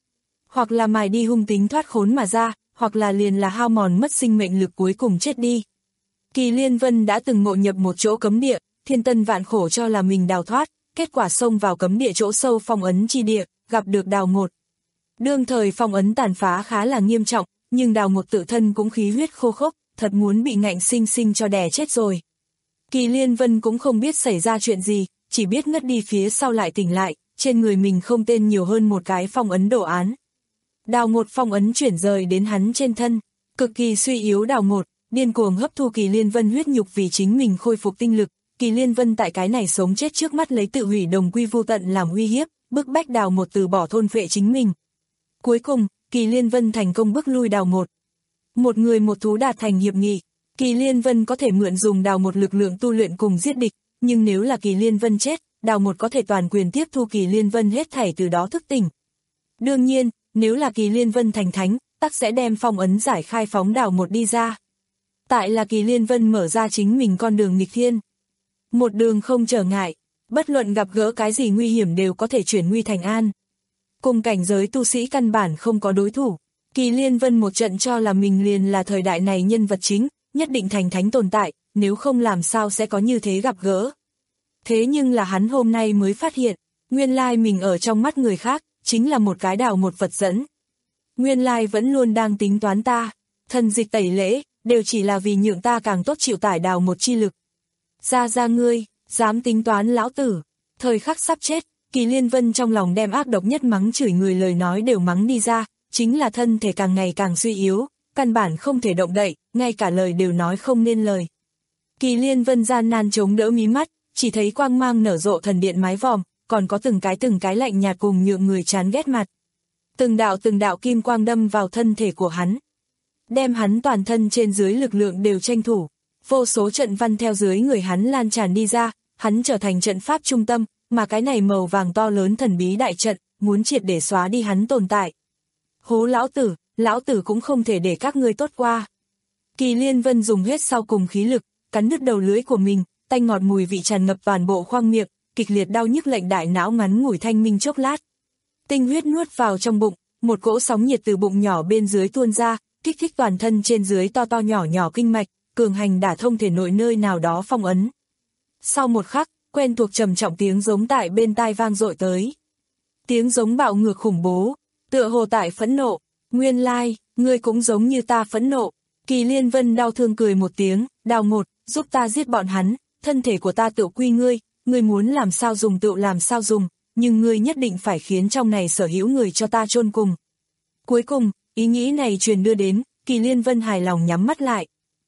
hoặc là mài đi hung tính thoát khốn mà ra, hoặc là liền là hao mòn mất sinh mệnh lực cuối cùng chết đi. Kỳ Liên Vân đã từng ngộ nhập một chỗ cấm địa, thiên tân vạn khổ cho là mình đào thoát, kết quả xông vào cấm địa chỗ sâu phong ấn chi địa, gặp được Đào Một. Đương thời phong ấn tàn phá khá là nghiêm trọng, nhưng Đào Một tự thân cũng khí huyết khô khốc, thật muốn bị ngạnh sinh sinh cho đè chết rồi. Kỳ Liên Vân cũng không biết xảy ra chuyện gì, chỉ biết ngất đi phía sau lại tỉnh lại, trên người mình không tên nhiều hơn một cái phong ấn đồ án. Đào Một phong ấn chuyển rời đến hắn trên thân, cực kỳ suy yếu Đào Một, điên cuồng hấp thu Kỳ Liên Vân huyết nhục vì chính mình khôi phục tinh lực. Kỳ Liên Vân tại cái này sống chết trước mắt lấy tự hủy đồng quy vô tận làm uy hiếp, bức bách Đào Một từ bỏ thôn phệ chính mình. Cuối cùng, Kỳ Liên Vân thành công bức lui Đào Một. Một người một thú đạt thành hiệp nghị, Kỳ Liên Vân có thể mượn dùng Đào Một lực lượng tu luyện cùng giết địch, nhưng nếu là Kỳ Liên Vân chết, Đào Một có thể toàn quyền tiếp thu Kỳ Liên Vân hết thảy từ đó thức tỉnh. Đương nhiên, nếu là Kỳ Liên Vân thành thánh, tắc sẽ đem phong ấn giải khai phóng Đào Một đi ra. Tại là Kỳ Liên Vân mở ra chính mình con đường nghịch thiên. Một đường không trở ngại, bất luận gặp gỡ cái gì nguy hiểm đều có thể chuyển nguy thành an. Cùng cảnh giới tu sĩ căn bản không có đối thủ, Kỳ Liên Vân một trận cho là mình liền là thời đại này nhân vật chính, nhất định thành thánh tồn tại, nếu không làm sao sẽ có như thế gặp gỡ. Thế nhưng là hắn hôm nay mới phát hiện, nguyên lai mình ở trong mắt người khác, chính là một cái Đào Một vật dẫn. Nguyên lai vẫn luôn đang tính toán ta, thần dịch tẩy lễ, đều chỉ là vì nhượng ta càng tốt chịu tải Đào Một chi lực. Ra ra ngươi, dám tính toán lão tử, thời khắc sắp chết, Kỳ Liên Vân trong lòng đem ác độc nhất mắng chửi người lời nói đều mắng đi ra, chính là thân thể càng ngày càng suy yếu, căn bản không thể động đậy, ngay cả lời đều nói không nên lời. Kỳ Liên Vân gian nan chống đỡ mí mắt, chỉ thấy quang mang nở rộ thần điện mái vòm, còn có từng cái từng cái lạnh nhạt cùng nhượng người chán ghét mặt. Từng đạo từng đạo kim quang đâm vào thân thể của hắn, đem hắn toàn thân trên dưới lực lượng đều tranh thủ. Vô số trận văn theo dưới người hắn lan tràn đi ra, hắn trở thành trận pháp trung tâm, mà cái này màu vàng to lớn thần bí đại trận, muốn triệt để xóa đi hắn tồn tại. Hố lão tử, lão tử cũng không thể để các ngươi tốt qua. Kỳ Liên Vân dùng hết sau cùng khí lực, cắn đứt đầu lưỡi của mình, tanh ngọt mùi vị tràn ngập toàn bộ khoang miệng, kịch liệt đau nhức lệnh đại não ngắn ngủi thanh minh chốc lát. Tinh huyết nuốt vào trong bụng, một cỗ sóng nhiệt từ bụng nhỏ bên dưới tuôn ra, kích thích toàn thân trên dưới to to nhỏ nhỏ kinh mạch, cường hành đả thông thể nội nơi nào đó phong ấn. Sau một khắc, quen thuộc trầm trọng tiếng giống tại bên tai vang dội tới. Tiếng giống bạo ngược khủng bố, tựa hồ tại phẫn nộ, nguyên lai, ngươi cũng giống như ta phẫn nộ. Kỳ Liên Vân đau thương cười một tiếng, Đào Một, giúp ta giết bọn hắn, thân thể của ta tự quy ngươi, ngươi muốn làm sao dùng tự làm sao dùng, nhưng ngươi nhất định phải khiến trong này sở hữu người cho ta chôn cùng. Cuối cùng, ý nghĩ này truyền đưa đến, Kỳ Liên Vân hài lòng nhắm mắt lại.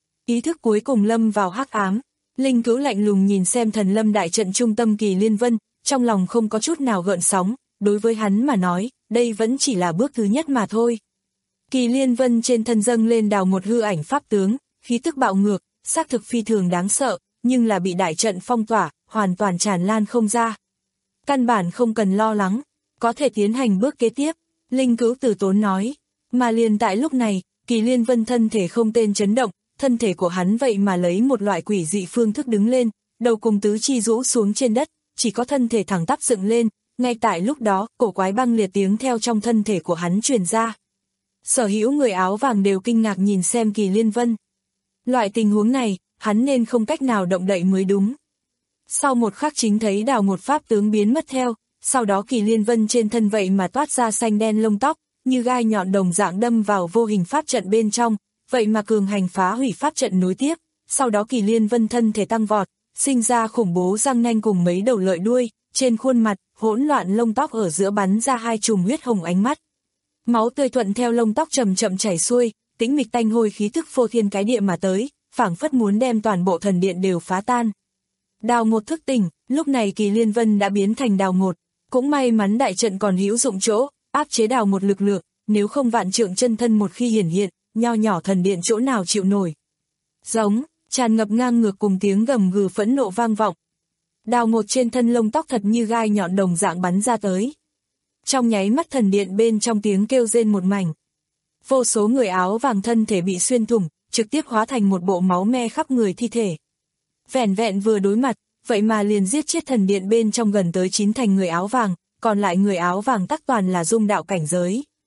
Ý thức cuối cùng lâm vào hắc ám, Linh Cữu lạnh lùng nhìn xem thần lâm đại trận trung tâm Kỳ Liên Vân, trong lòng không có chút nào gợn sóng, đối với hắn mà nói, đây vẫn chỉ là bước thứ nhất mà thôi. Kỳ Liên Vân trên thân dâng lên Đào Một hư ảnh pháp tướng, khí tức bạo ngược, xác thực phi thường đáng sợ, nhưng là bị đại trận phong tỏa, hoàn toàn tràn lan không ra. Căn bản không cần lo lắng, có thể tiến hành bước kế tiếp, Linh Cữu từ tốn nói, mà liền tại lúc này, Kỳ Liên Vân thân thể không tên chấn động, thân thể của hắn vậy mà lấy một loại quỷ dị phương thức đứng lên, đầu cùng tứ chi rũ xuống trên đất, chỉ có thân thể thẳng tắp dựng lên, ngay tại lúc đó, cổ quái băng liệt tiếng theo trong thân thể của hắn truyền ra. Sở hữu người áo vàng đều kinh ngạc nhìn xem Kỳ Liên Vân. Loại tình huống này, hắn nên không cách nào động đậy mới đúng. Sau một khắc chính thấy Đào Một pháp tướng biến mất theo, sau đó Kỳ Liên Vân trên thân vậy mà toát ra xanh đen lông tóc, như gai nhọn đồng dạng đâm vào vô hình pháp trận bên trong, vậy mà cường hành phá hủy pháp trận nối tiếp, sau đó Kỳ Liên Vân thân thể tăng vọt, sinh ra khủng bố răng nanh cùng mấy đầu lợi đuôi, trên khuôn mặt, hỗn loạn lông tóc ở giữa bắn ra hai chùm huyết hồng ánh mắt. Máu tươi thuận theo lông tóc chậm chậm chảy xuôi, tĩnh mịch tanh hôi khí tức phô thiên cái địa mà tới, phảng phất muốn đem toàn bộ thần điện đều phá tan. Đào Một thức tỉnh, lúc này Kỳ Liên Vân đã biến thành Đào Một, cũng may mắn đại trận còn hữu dụng chỗ, áp chế Đào Một lực lượng, nếu không vạn trượng chân thân một khi hiển hiện, nho nhỏ thần điện chỗ nào chịu nổi. Giống, tràn ngập ngang ngược cùng tiếng gầm gừ phẫn nộ vang vọng. Đào Một trên thân lông tóc thật như gai nhọn đồng dạng bắn ra tới. Trong nháy mắt thần điện bên trong tiếng kêu rên một mảnh. Vô số người áo vàng thân thể bị xuyên thủng, trực tiếp hóa thành một bộ máu me khắp người thi thể. Vẻn vẹn vừa đối mặt, vậy mà liền giết chết thần điện bên trong gần tới chín thành người áo vàng, còn lại người áo vàng tắc toàn là dung đạo cảnh giới.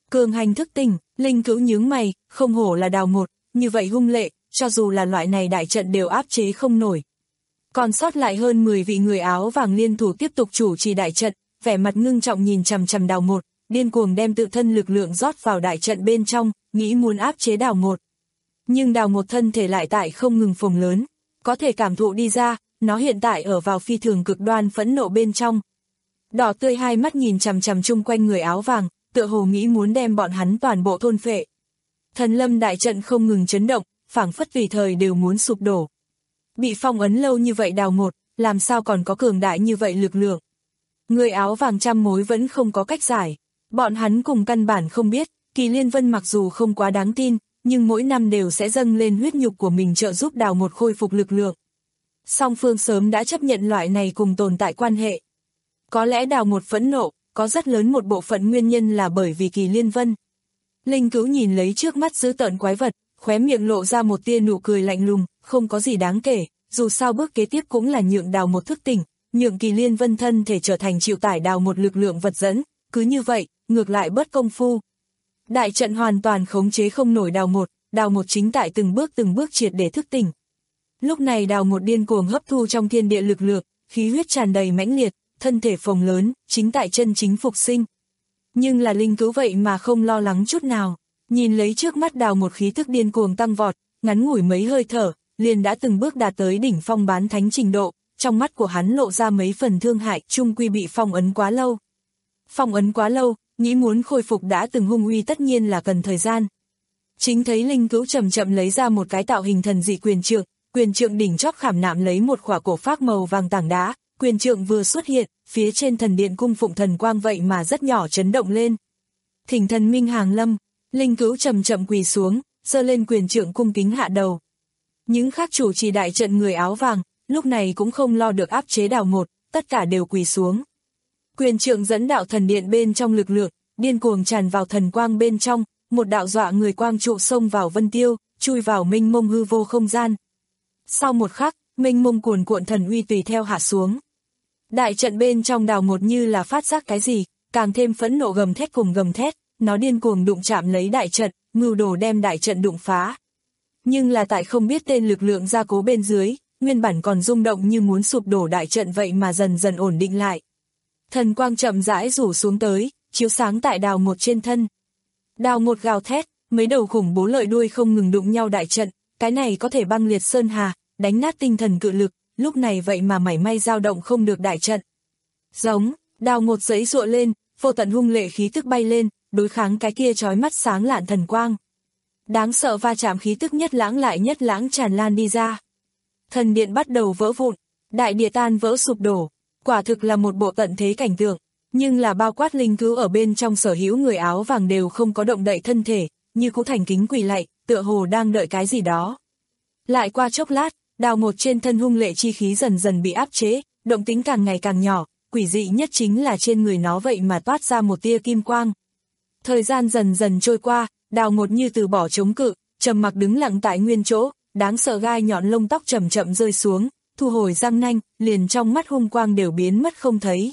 Cường hành thức tỉnh, Linh Cữu nhướng mày, không hổ là Đào một, như vậy hung lệ, cho dù là loại này đại trận đều áp chế không nổi. Còn sót lại hơn mười vị người áo vàng liên thủ tiếp tục chủ trì đại trận, vẻ mặt ngưng trọng nhìn chằm chằm Đào một, điên cuồng đem tự thân lực lượng rót vào đại trận bên trong, nghĩ muốn áp chế Đào một. Nhưng Đào một thân thể lại tại không ngừng phồng lớn, có thể cảm thụ đi ra, nó hiện tại ở vào phi thường cực đoan phẫn nộ bên trong. Đỏ tươi hai mắt nhìn chằm chằm chung quanh người áo vàng, tựa hồ nghĩ muốn đem bọn hắn toàn bộ thôn phệ. Thần lâm đại trận không ngừng chấn động, phảng phất tùy thời đều muốn sụp đổ. Bị phong ấn lâu như vậy Đào một, làm sao còn có cường đại như vậy lực lượng. Người áo vàng trăm mối vẫn không có cách giải. Bọn hắn cùng căn bản không biết, Kỳ Liên Vân mặc dù không quá đáng tin, nhưng mỗi năm đều sẽ dâng lên huyết nhục của mình trợ giúp Đào một khôi phục lực lượng. Song phương sớm đã chấp nhận loại này cùng tồn tại quan hệ. Có lẽ Đào một phẫn nộ, có rất lớn một bộ phận nguyên nhân là bởi vì Kỳ Liên Vân. Linh Cữu nhìn lấy trước mắt dữ tợn quái vật, khóe miệng lộ ra một tia nụ cười lạnh lùng, không có gì đáng kể, dù sao bước kế tiếp cũng là nhượng Đào một thức tỉnh, nhượng Kỳ Liên Vân thân thể trở thành chịu tải Đào một lực lượng vật dẫn, cứ như vậy, ngược lại bớt công phu. Đại trận hoàn toàn khống chế không nổi Đào một, Đào một chính tại từng bước từng bước triệt để thức tỉnh. Lúc này Đào một điên cuồng hấp thu trong thiên địa lực lượng, khí huyết tràn đầy mãnh liệt, thân thể phồng lớn, chính tại chân chính phục sinh. Nhưng là Linh Cữu vậy mà không lo lắng chút nào, nhìn lấy trước mắt Đào một khí thức điên cuồng tăng vọt, ngắn ngủi mấy hơi thở, liền đã từng bước đạt tới đỉnh phong bán thánh trình độ, trong mắt của hắn lộ ra mấy phần thương hại, chung quy bị phong ấn quá lâu. Phong ấn quá lâu, nghĩ muốn khôi phục đã từng hung uy tất nhiên là cần thời gian. Chính thấy Linh Cữu chậm chậm lấy ra một cái tạo hình thần dị quyền trượng, quyền trượng đỉnh chóp khảm nạm lấy một khỏa cổ phác màu vàng tảng đá, quyền trượng vừa xuất hiện, phía trên thần điện cung phụng thần quang vậy mà rất nhỏ chấn động lên. Thỉnh thần minh hàng lâm, Linh Cữu chậm chậm quỳ xuống, giơ lên quyền trượng cung kính hạ đầu. Những khác chủ trì đại trận người áo vàng, lúc này cũng không lo được áp chế Đào một, tất cả đều quỳ xuống. Quyền trượng dẫn đạo thần điện bên trong lực lượng, điên cuồng tràn vào thần quang bên trong, một đạo dọa người quang trụ xông vào vân tiêu, chui vào mênh mông hư vô không gian. Sau một khắc, mênh mông cuồn cuộn thần uy tùy theo hạ xuống. Đại trận bên trong Đào một như là phát giác cái gì, càng thêm phẫn nộ gầm thét cùng gầm thét, nó điên cuồng đụng chạm lấy đại trận, mưu đồ đem đại trận đụng phá. Nhưng là tại không biết tên lực lượng gia cố bên dưới, nguyên bản còn rung động như muốn sụp đổ đại trận vậy mà dần dần ổn định lại. Thần quang chậm rãi rủ xuống tới, chiếu sáng tại Đào một trên thân. Đào một gào thét, mấy đầu khủng bố lợi đuôi không ngừng đụng nhau đại trận, cái này có thể băng liệt sơn hà, đánh nát tinh thần cự lực, lúc này vậy mà mảy may dao động không được đại trận. Giống, Đào một giấy giụa lên, vô tận hung lệ khí tức bay lên, đối kháng cái kia chói mắt sáng lạn thần quang. Đáng sợ va chạm khí tức nhất lãng lại nhất lãng tràn lan đi ra. Thần điện bắt đầu vỡ vụn, đại địa tan vỡ sụp đổ, quả thực là một bộ tận thế cảnh tượng, nhưng là bao quát Linh Cữu ở bên trong sở hữu người áo vàng đều không có động đậy thân thể, như cũ thành kính quỳ lạy, tựa hồ đang đợi cái gì đó. Lại qua chốc lát, Đào một trên thân hung lệ chi khí dần dần bị áp chế, động tĩnh càng ngày càng nhỏ, quỷ dị nhất chính là trên người nó vậy mà toát ra một tia kim quang. Thời gian dần dần trôi qua, Đào một như từ bỏ chống cự, trầm mặc đứng lặng tại nguyên chỗ, đáng sợ gai nhọn lông tóc chậm chậm rơi xuống, thu hồi răng nanh, liền trong mắt hung quang đều biến mất không thấy.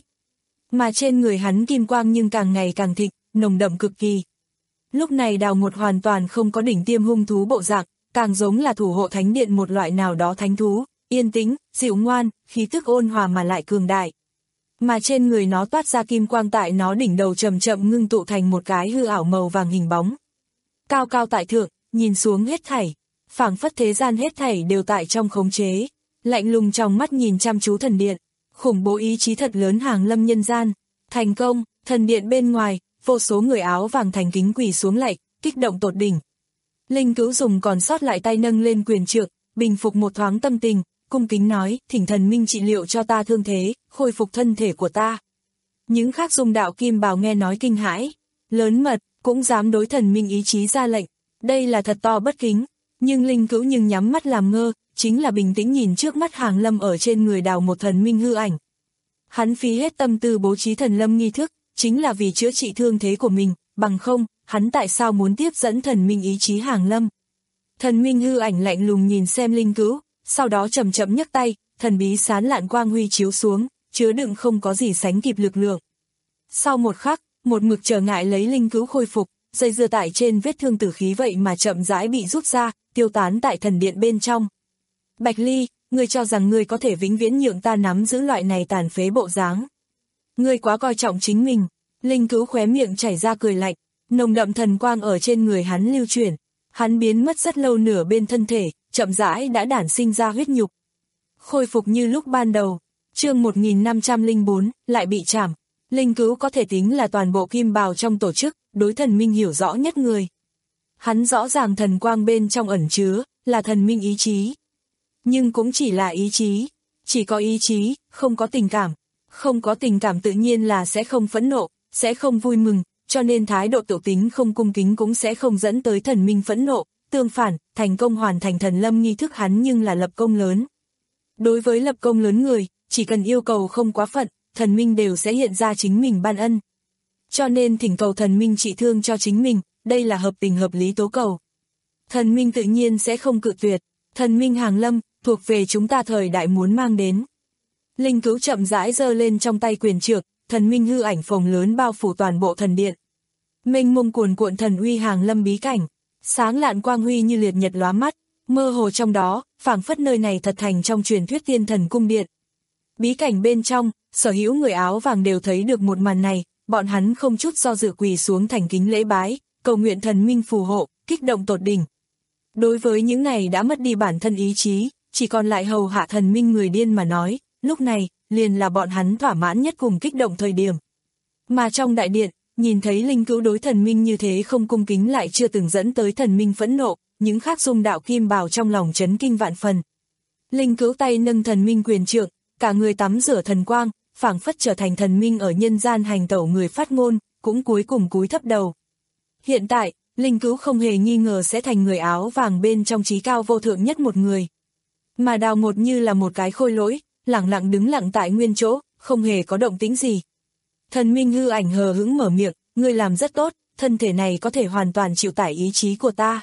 Mà trên người hắn kim quang nhưng càng ngày càng thịnh, nồng đậm cực kỳ. Lúc này Đào một hoàn toàn không có đỉnh tiêm hung thú bộ dạng, càng giống là thủ hộ thánh điện một loại nào đó thánh thú, yên tĩnh, dịu ngoan, khí tức ôn hòa mà lại cường đại. Mà trên người nó toát ra kim quang tại nó đỉnh đầu chậm chậm ngưng tụ thành một cái hư ảo màu vàng hình bóng. Cao cao tại thượng, nhìn xuống hết thảy, phảng phất thế gian hết thảy đều tại trong khống chế, lạnh lùng trong mắt nhìn chăm chú thần điện, khủng bố ý chí thật lớn hàng lâm nhân gian. Thành công, thần điện bên ngoài, vô số người áo vàng thành kính quỳ xuống lạy, kích động tột đỉnh. Linh Cữu dùng còn sót lại tay nâng lên quyền trượng, bình phục một thoáng tâm tình, cung kính nói, thỉnh thần minh trị liệu cho ta thương thế, khôi phục thân thể của ta. Những khác dung đạo kim bào nghe nói kinh hãi, lớn mật, cũng dám đối thần minh ý chí ra lệnh, đây là thật to bất kính. Nhưng Linh Cữu nhưng nhắm mắt làm ngơ, chính là bình tĩnh nhìn trước mắt hàng lâm ở trên người Đào một thần minh hư ảnh. Hắn phí hết tâm tư bố trí thần lâm nghi thức, chính là vì chữa trị thương thế của mình, bằng không, hắn tại sao muốn tiếp dẫn thần minh ý chí hàng lâm. Thần minh hư ảnh lạnh lùng nhìn xem Linh Cữu, sau đó chậm chậm nhấc tay, thần bí sán lạn quang huy chiếu xuống, chứa đựng không có gì sánh kịp lực lượng. Sau một khắc, một mực trở ngại lấy Linh Cữu khôi phục, dây dưa tại trên vết thương tử khí vậy mà chậm rãi bị rút ra, tiêu tán tại thần điện bên trong. Bạch Ly, ngươi cho rằng ngươi có thể vĩnh viễn nhượng ta nắm giữ loại này tàn phế bộ dáng. Ngươi quá coi trọng chính mình. Linh Cữu khóe miệng chảy ra cười lạnh, nồng đậm thần quang ở trên người hắn lưu chuyển. Hắn biến mất rất lâu nửa bên thân thể, chậm rãi đã đản sinh ra huyết nhục. Khôi phục như lúc ban đầu. Chương một nghìn năm trăm lẻ bốn, lại bị trảm. Linh Cữu có thể tính là toàn bộ kim bào trong tổ chức, đối thần minh hiểu rõ nhất người. Hắn rõ ràng thần quang bên trong ẩn chứa, là thần minh ý chí. Nhưng cũng chỉ là ý chí. Chỉ có ý chí, không có tình cảm. Không có tình cảm tự nhiên là sẽ không phẫn nộ, sẽ không vui mừng, cho nên thái độ tự tính không cung kính cũng sẽ không dẫn tới thần minh phẫn nộ. Tương phản, thành công hoàn thành thần lâm nghi thức hắn nhưng là lập công lớn. Đối với lập công lớn người, chỉ cần yêu cầu không quá phận, thần minh đều sẽ hiện ra chính mình ban ân. Cho nên thỉnh cầu thần minh trị thương cho chính mình, đây là hợp tình hợp lý tố cầu. Thần minh tự nhiên sẽ không cự tuyệt, thần minh hàng lâm, thuộc về chúng ta thời đại muốn mang đến. Linh Cữu chậm rãi giơ lên trong tay quyền trượng, thần minh hư ảnh phồng lớn bao phủ toàn bộ thần điện. Mênh mông cuồn cuộn thần uy hàng lâm bí cảnh, sáng lạn quang huy như liệt nhật lóa mắt, mơ hồ trong đó, phảng phất nơi này thật thành trong truyền thuyết tiên thần cung điện. Bí cảnh bên trong, sở hữu người áo vàng đều thấy được một màn này, bọn hắn không chút do dự quỳ xuống thành kính lễ bái, cầu nguyện thần minh phù hộ, kích động tột đỉnh. Đối với những này đã mất đi bản thân ý chí, chỉ còn lại hầu hạ thần minh người điên mà nói, lúc này, liền là bọn hắn thỏa mãn nhất cùng kích động thời điểm. Mà trong đại điện, nhìn thấy Linh Cữu đối thần minh như thế không cung kính lại chưa từng dẫn tới thần minh phẫn nộ, những khác dung đạo kim bào trong lòng chấn kinh vạn phần. Linh Cữu tay nâng thần minh quyền trượng, cả người tắm rửa thần quang, phảng phất trở thành thần minh ở nhân gian hành tẩu người phát ngôn, cũng cuối cùng cúi thấp đầu. Hiện tại, Linh Cữu không hề nghi ngờ sẽ thành người áo vàng bên trong trí cao vô thượng nhất một người. Mà Đào Ngột như là một cái khôi lỗi, lặng lặng đứng lặng tại nguyên chỗ, không hề có động tĩnh gì. Thần minh hư ảnh hờ hững mở miệng, ngươi làm rất tốt, thân thể này có thể hoàn toàn chịu tải ý chí của ta.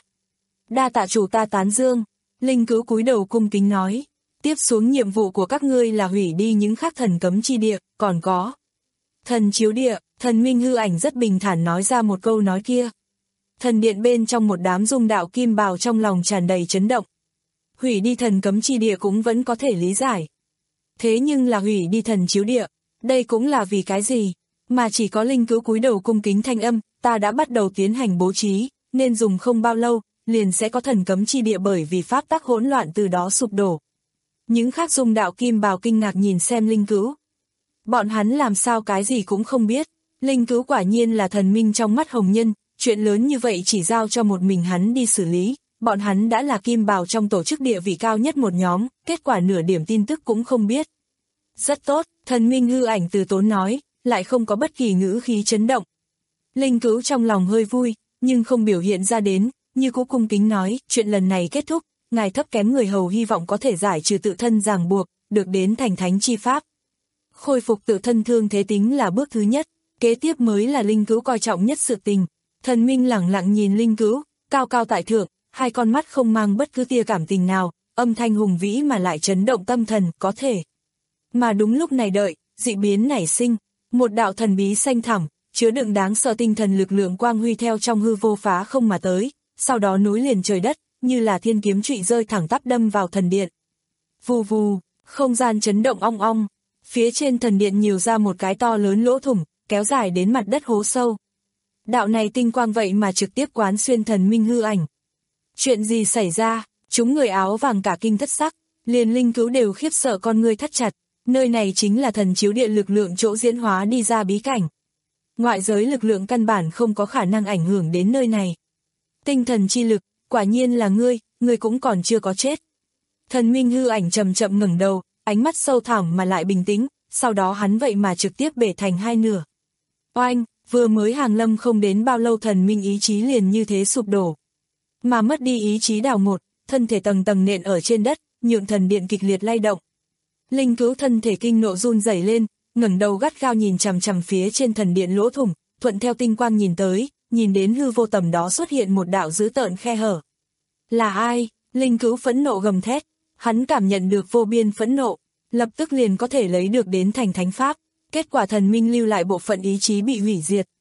Đa tạ chủ ta tán dương. Linh Cữu cúi đầu cung kính nói, tiếp xuống nhiệm vụ của các ngươi là hủy đi những khác thần cấm chi địa, còn có thần chiếu địa. Thần minh hư ảnh rất bình thản nói ra một câu nói kia. Thần điện bên trong một đám dung đạo kim bào trong lòng tràn đầy chấn động. Hủy đi thần cấm chi địa cũng vẫn có thể lý giải. Thế nhưng là hủy đi thần chiếu địa, đây cũng là vì cái gì? Mà chỉ có Linh Cữu cúi đầu cung kính thanh âm, ta đã bắt đầu tiến hành bố trí, nên dùng không bao lâu, liền sẽ có thần cấm chi địa bởi vì pháp tắc hỗn loạn từ đó sụp đổ. Những khác dung đạo kim bào kinh ngạc nhìn xem Linh Cữu. Bọn hắn làm sao cái gì cũng không biết, Linh Cữu quả nhiên là thần minh trong mắt hồng nhân, chuyện lớn như vậy chỉ giao cho một mình hắn đi xử lý, bọn hắn đã là kim bào trong tổ chức địa vị cao nhất một nhóm, kết quả nửa điểm tin tức cũng không biết. Rất tốt, thần minh hư ảnh từ tốn nói, lại không có bất kỳ ngữ khí chấn động. Linh Cữu trong lòng hơi vui, nhưng không biểu hiện ra đến, như cũ cung kính nói, chuyện lần này kết thúc, ngài thấp kém người hầu hy vọng có thể giải trừ tự thân ràng buộc, được đến thành thánh chi pháp. Khôi phục tự thân thương thế tính là bước thứ nhất, kế tiếp mới là Linh Cữu coi trọng nhất sự tình. Thần minh lẳng lặng nhìn Linh Cữu, cao cao tại thượng, hai con mắt không mang bất cứ tia cảm tình nào, âm thanh hùng vĩ mà lại chấn động tâm thần, có thể. Mà đúng lúc này đợi, dị biến nảy sinh, một đạo thần bí xanh thẳm, chứa đựng đáng sợ tinh thần lực lượng quang huy theo trong hư vô phá không mà tới, sau đó nối liền trời đất, như là thiên kiếm trụy rơi thẳng tắp đâm vào thần điện. Vù vù, không gian chấn động ong ong, phía trên thần điện nhiều ra một cái to lớn lỗ thủng, kéo dài đến mặt đất hố sâu. Đạo này tinh quang vậy mà trực tiếp quán xuyên thần minh hư ảnh. Chuyện gì xảy ra? Chúng người áo vàng cả kinh thất sắc, liền Linh Cữu đều khiếp sợ con ngươi thắt chặt, nơi này chính là thần chiếu địa lực lượng chỗ diễn hóa đi ra bí cảnh. Ngoại giới lực lượng căn bản không có khả năng ảnh hưởng đến nơi này. Tinh thần chi lực, quả nhiên là ngươi, ngươi cũng còn chưa có chết. Thần minh hư ảnh chậm chậm ngẩng đầu, ánh mắt sâu thẳm mà lại bình tĩnh, sau đó hắn vậy mà trực tiếp bể thành hai nửa. Oanh, vừa mới hàng lâm không đến bao lâu thần minh ý chí liền như thế sụp đổ. Mà mất đi ý chí Đào Ngột, thân thể tầng tầng nện ở trên đất, nhượng thần điện kịch liệt lay động. Linh Cữu thân thể kinh nộ run rẩy lên, ngẩng đầu gắt gao nhìn chằm chằm phía trên thần điện lỗ thủng, thuận theo tinh quang nhìn tới, nhìn đến hư vô tầm đó xuất hiện một đạo dữ tợn khe hở. Là ai? Linh Cữu phẫn nộ gầm thét, hắn cảm nhận được vô biên phẫn nộ, lập tức liền có thể lấy được đến thành thánh pháp, kết quả thần minh lưu lại bộ phận ý chí bị hủy diệt.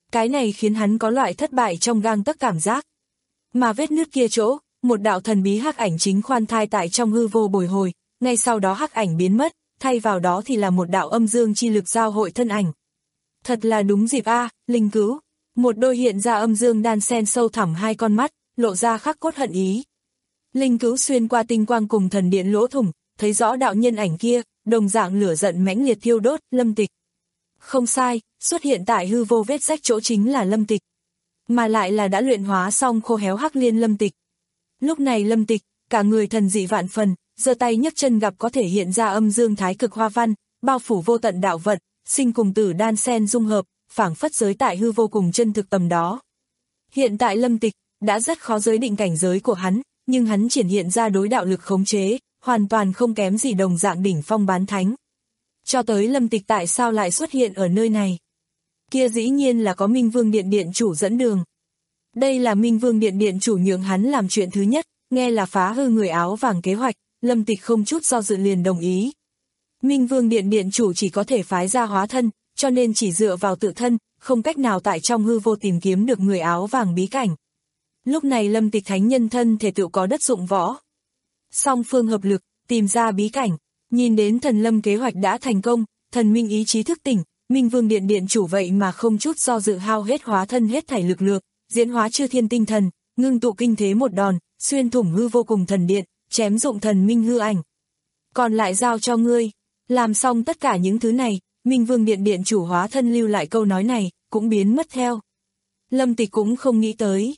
Cái này khiến hắn có loại thất bại trong gang tấc cảm giác. Mà vết nứt kia chỗ, một đạo thần bí hắc ảnh chính khoan thai tại trong hư vô bồi hồi, ngay sau đó hắc ảnh biến mất, thay vào đó thì là một đạo âm dương chi lực giao hội thân ảnh. Thật là đúng dịp a, Linh Cữu. Một đôi hiện ra âm dương đan xen sâu thẳm hai con mắt, lộ ra khắc cốt hận ý. Linh Cữu xuyên qua tinh quang cùng thần điện lỗ thủng, thấy rõ đạo nhân ảnh kia, đồng dạng lửa giận mãnh liệt thiêu đốt, Lâm Tịch. Không sai, xuất hiện tại hư vô vết rách chỗ chính là Lâm Tịch. Mà lại là đã luyện hóa xong khô héo hắc liên Lâm Tịch. Lúc này Lâm Tịch, cả người thần dị vạn phần, giơ tay nhấc chân gặp có thể hiện ra âm dương thái cực hoa văn, bao phủ vô tận đạo vật, sinh cùng tử đan xen dung hợp, phảng phất giới tại hư vô cùng chân thực tầm đó. Hiện tại Lâm Tịch đã rất khó giới định cảnh giới của hắn, nhưng hắn triển hiện ra đối đạo lực khống chế, hoàn toàn không kém gì đồng dạng đỉnh phong bán thánh. Cho tới Lâm Tịch tại sao lại xuất hiện ở nơi này? Kia dĩ nhiên là có Minh Vương Điện Điện chủ dẫn đường. Đây là Minh Vương Điện Điện chủ nhượng hắn làm chuyện thứ nhất, nghe là phá hư người áo vàng kế hoạch, Lâm Tịch không chút do dự liền đồng ý. Minh Vương Điện Điện chủ chỉ có thể phái ra hóa thân, cho nên chỉ dựa vào tự thân, không cách nào tại trong hư vô tìm kiếm được người áo vàng bí cảnh. Lúc này Lâm Tịch thánh nhân thân thể tự có đất dụng võ. Song phương hợp lực, tìm ra bí cảnh, nhìn đến thần lâm kế hoạch đã thành công, thần minh ý chí thức tỉnh, Minh Vương Điện Điện chủ vậy mà không chút do dự hao hết hóa thân hết thảy lực lượng, diễn hóa chư thiên tinh thần, ngưng tụ kinh thế một đòn, xuyên thủng hư vô cùng thần điện, chém dụng thần minh hư ảnh. Còn lại giao cho ngươi, làm xong tất cả những thứ này, Minh Vương Điện Điện chủ hóa thân lưu lại câu nói này, cũng biến mất theo. Lâm Tịch cũng không nghĩ tới.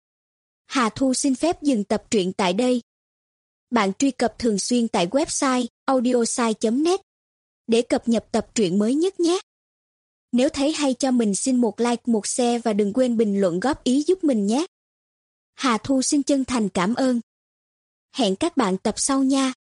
Hà Thu xin phép dừng tập truyện tại đây. Bạn truy cập thường xuyên tại website audiosai chấm net để cập nhật tập truyện mới nhất nhé. Nếu thấy hay cho mình xin một like, một share và đừng quên bình luận góp ý giúp mình nhé. Hà Thu xin chân thành cảm ơn. Hẹn các bạn tập sau nha.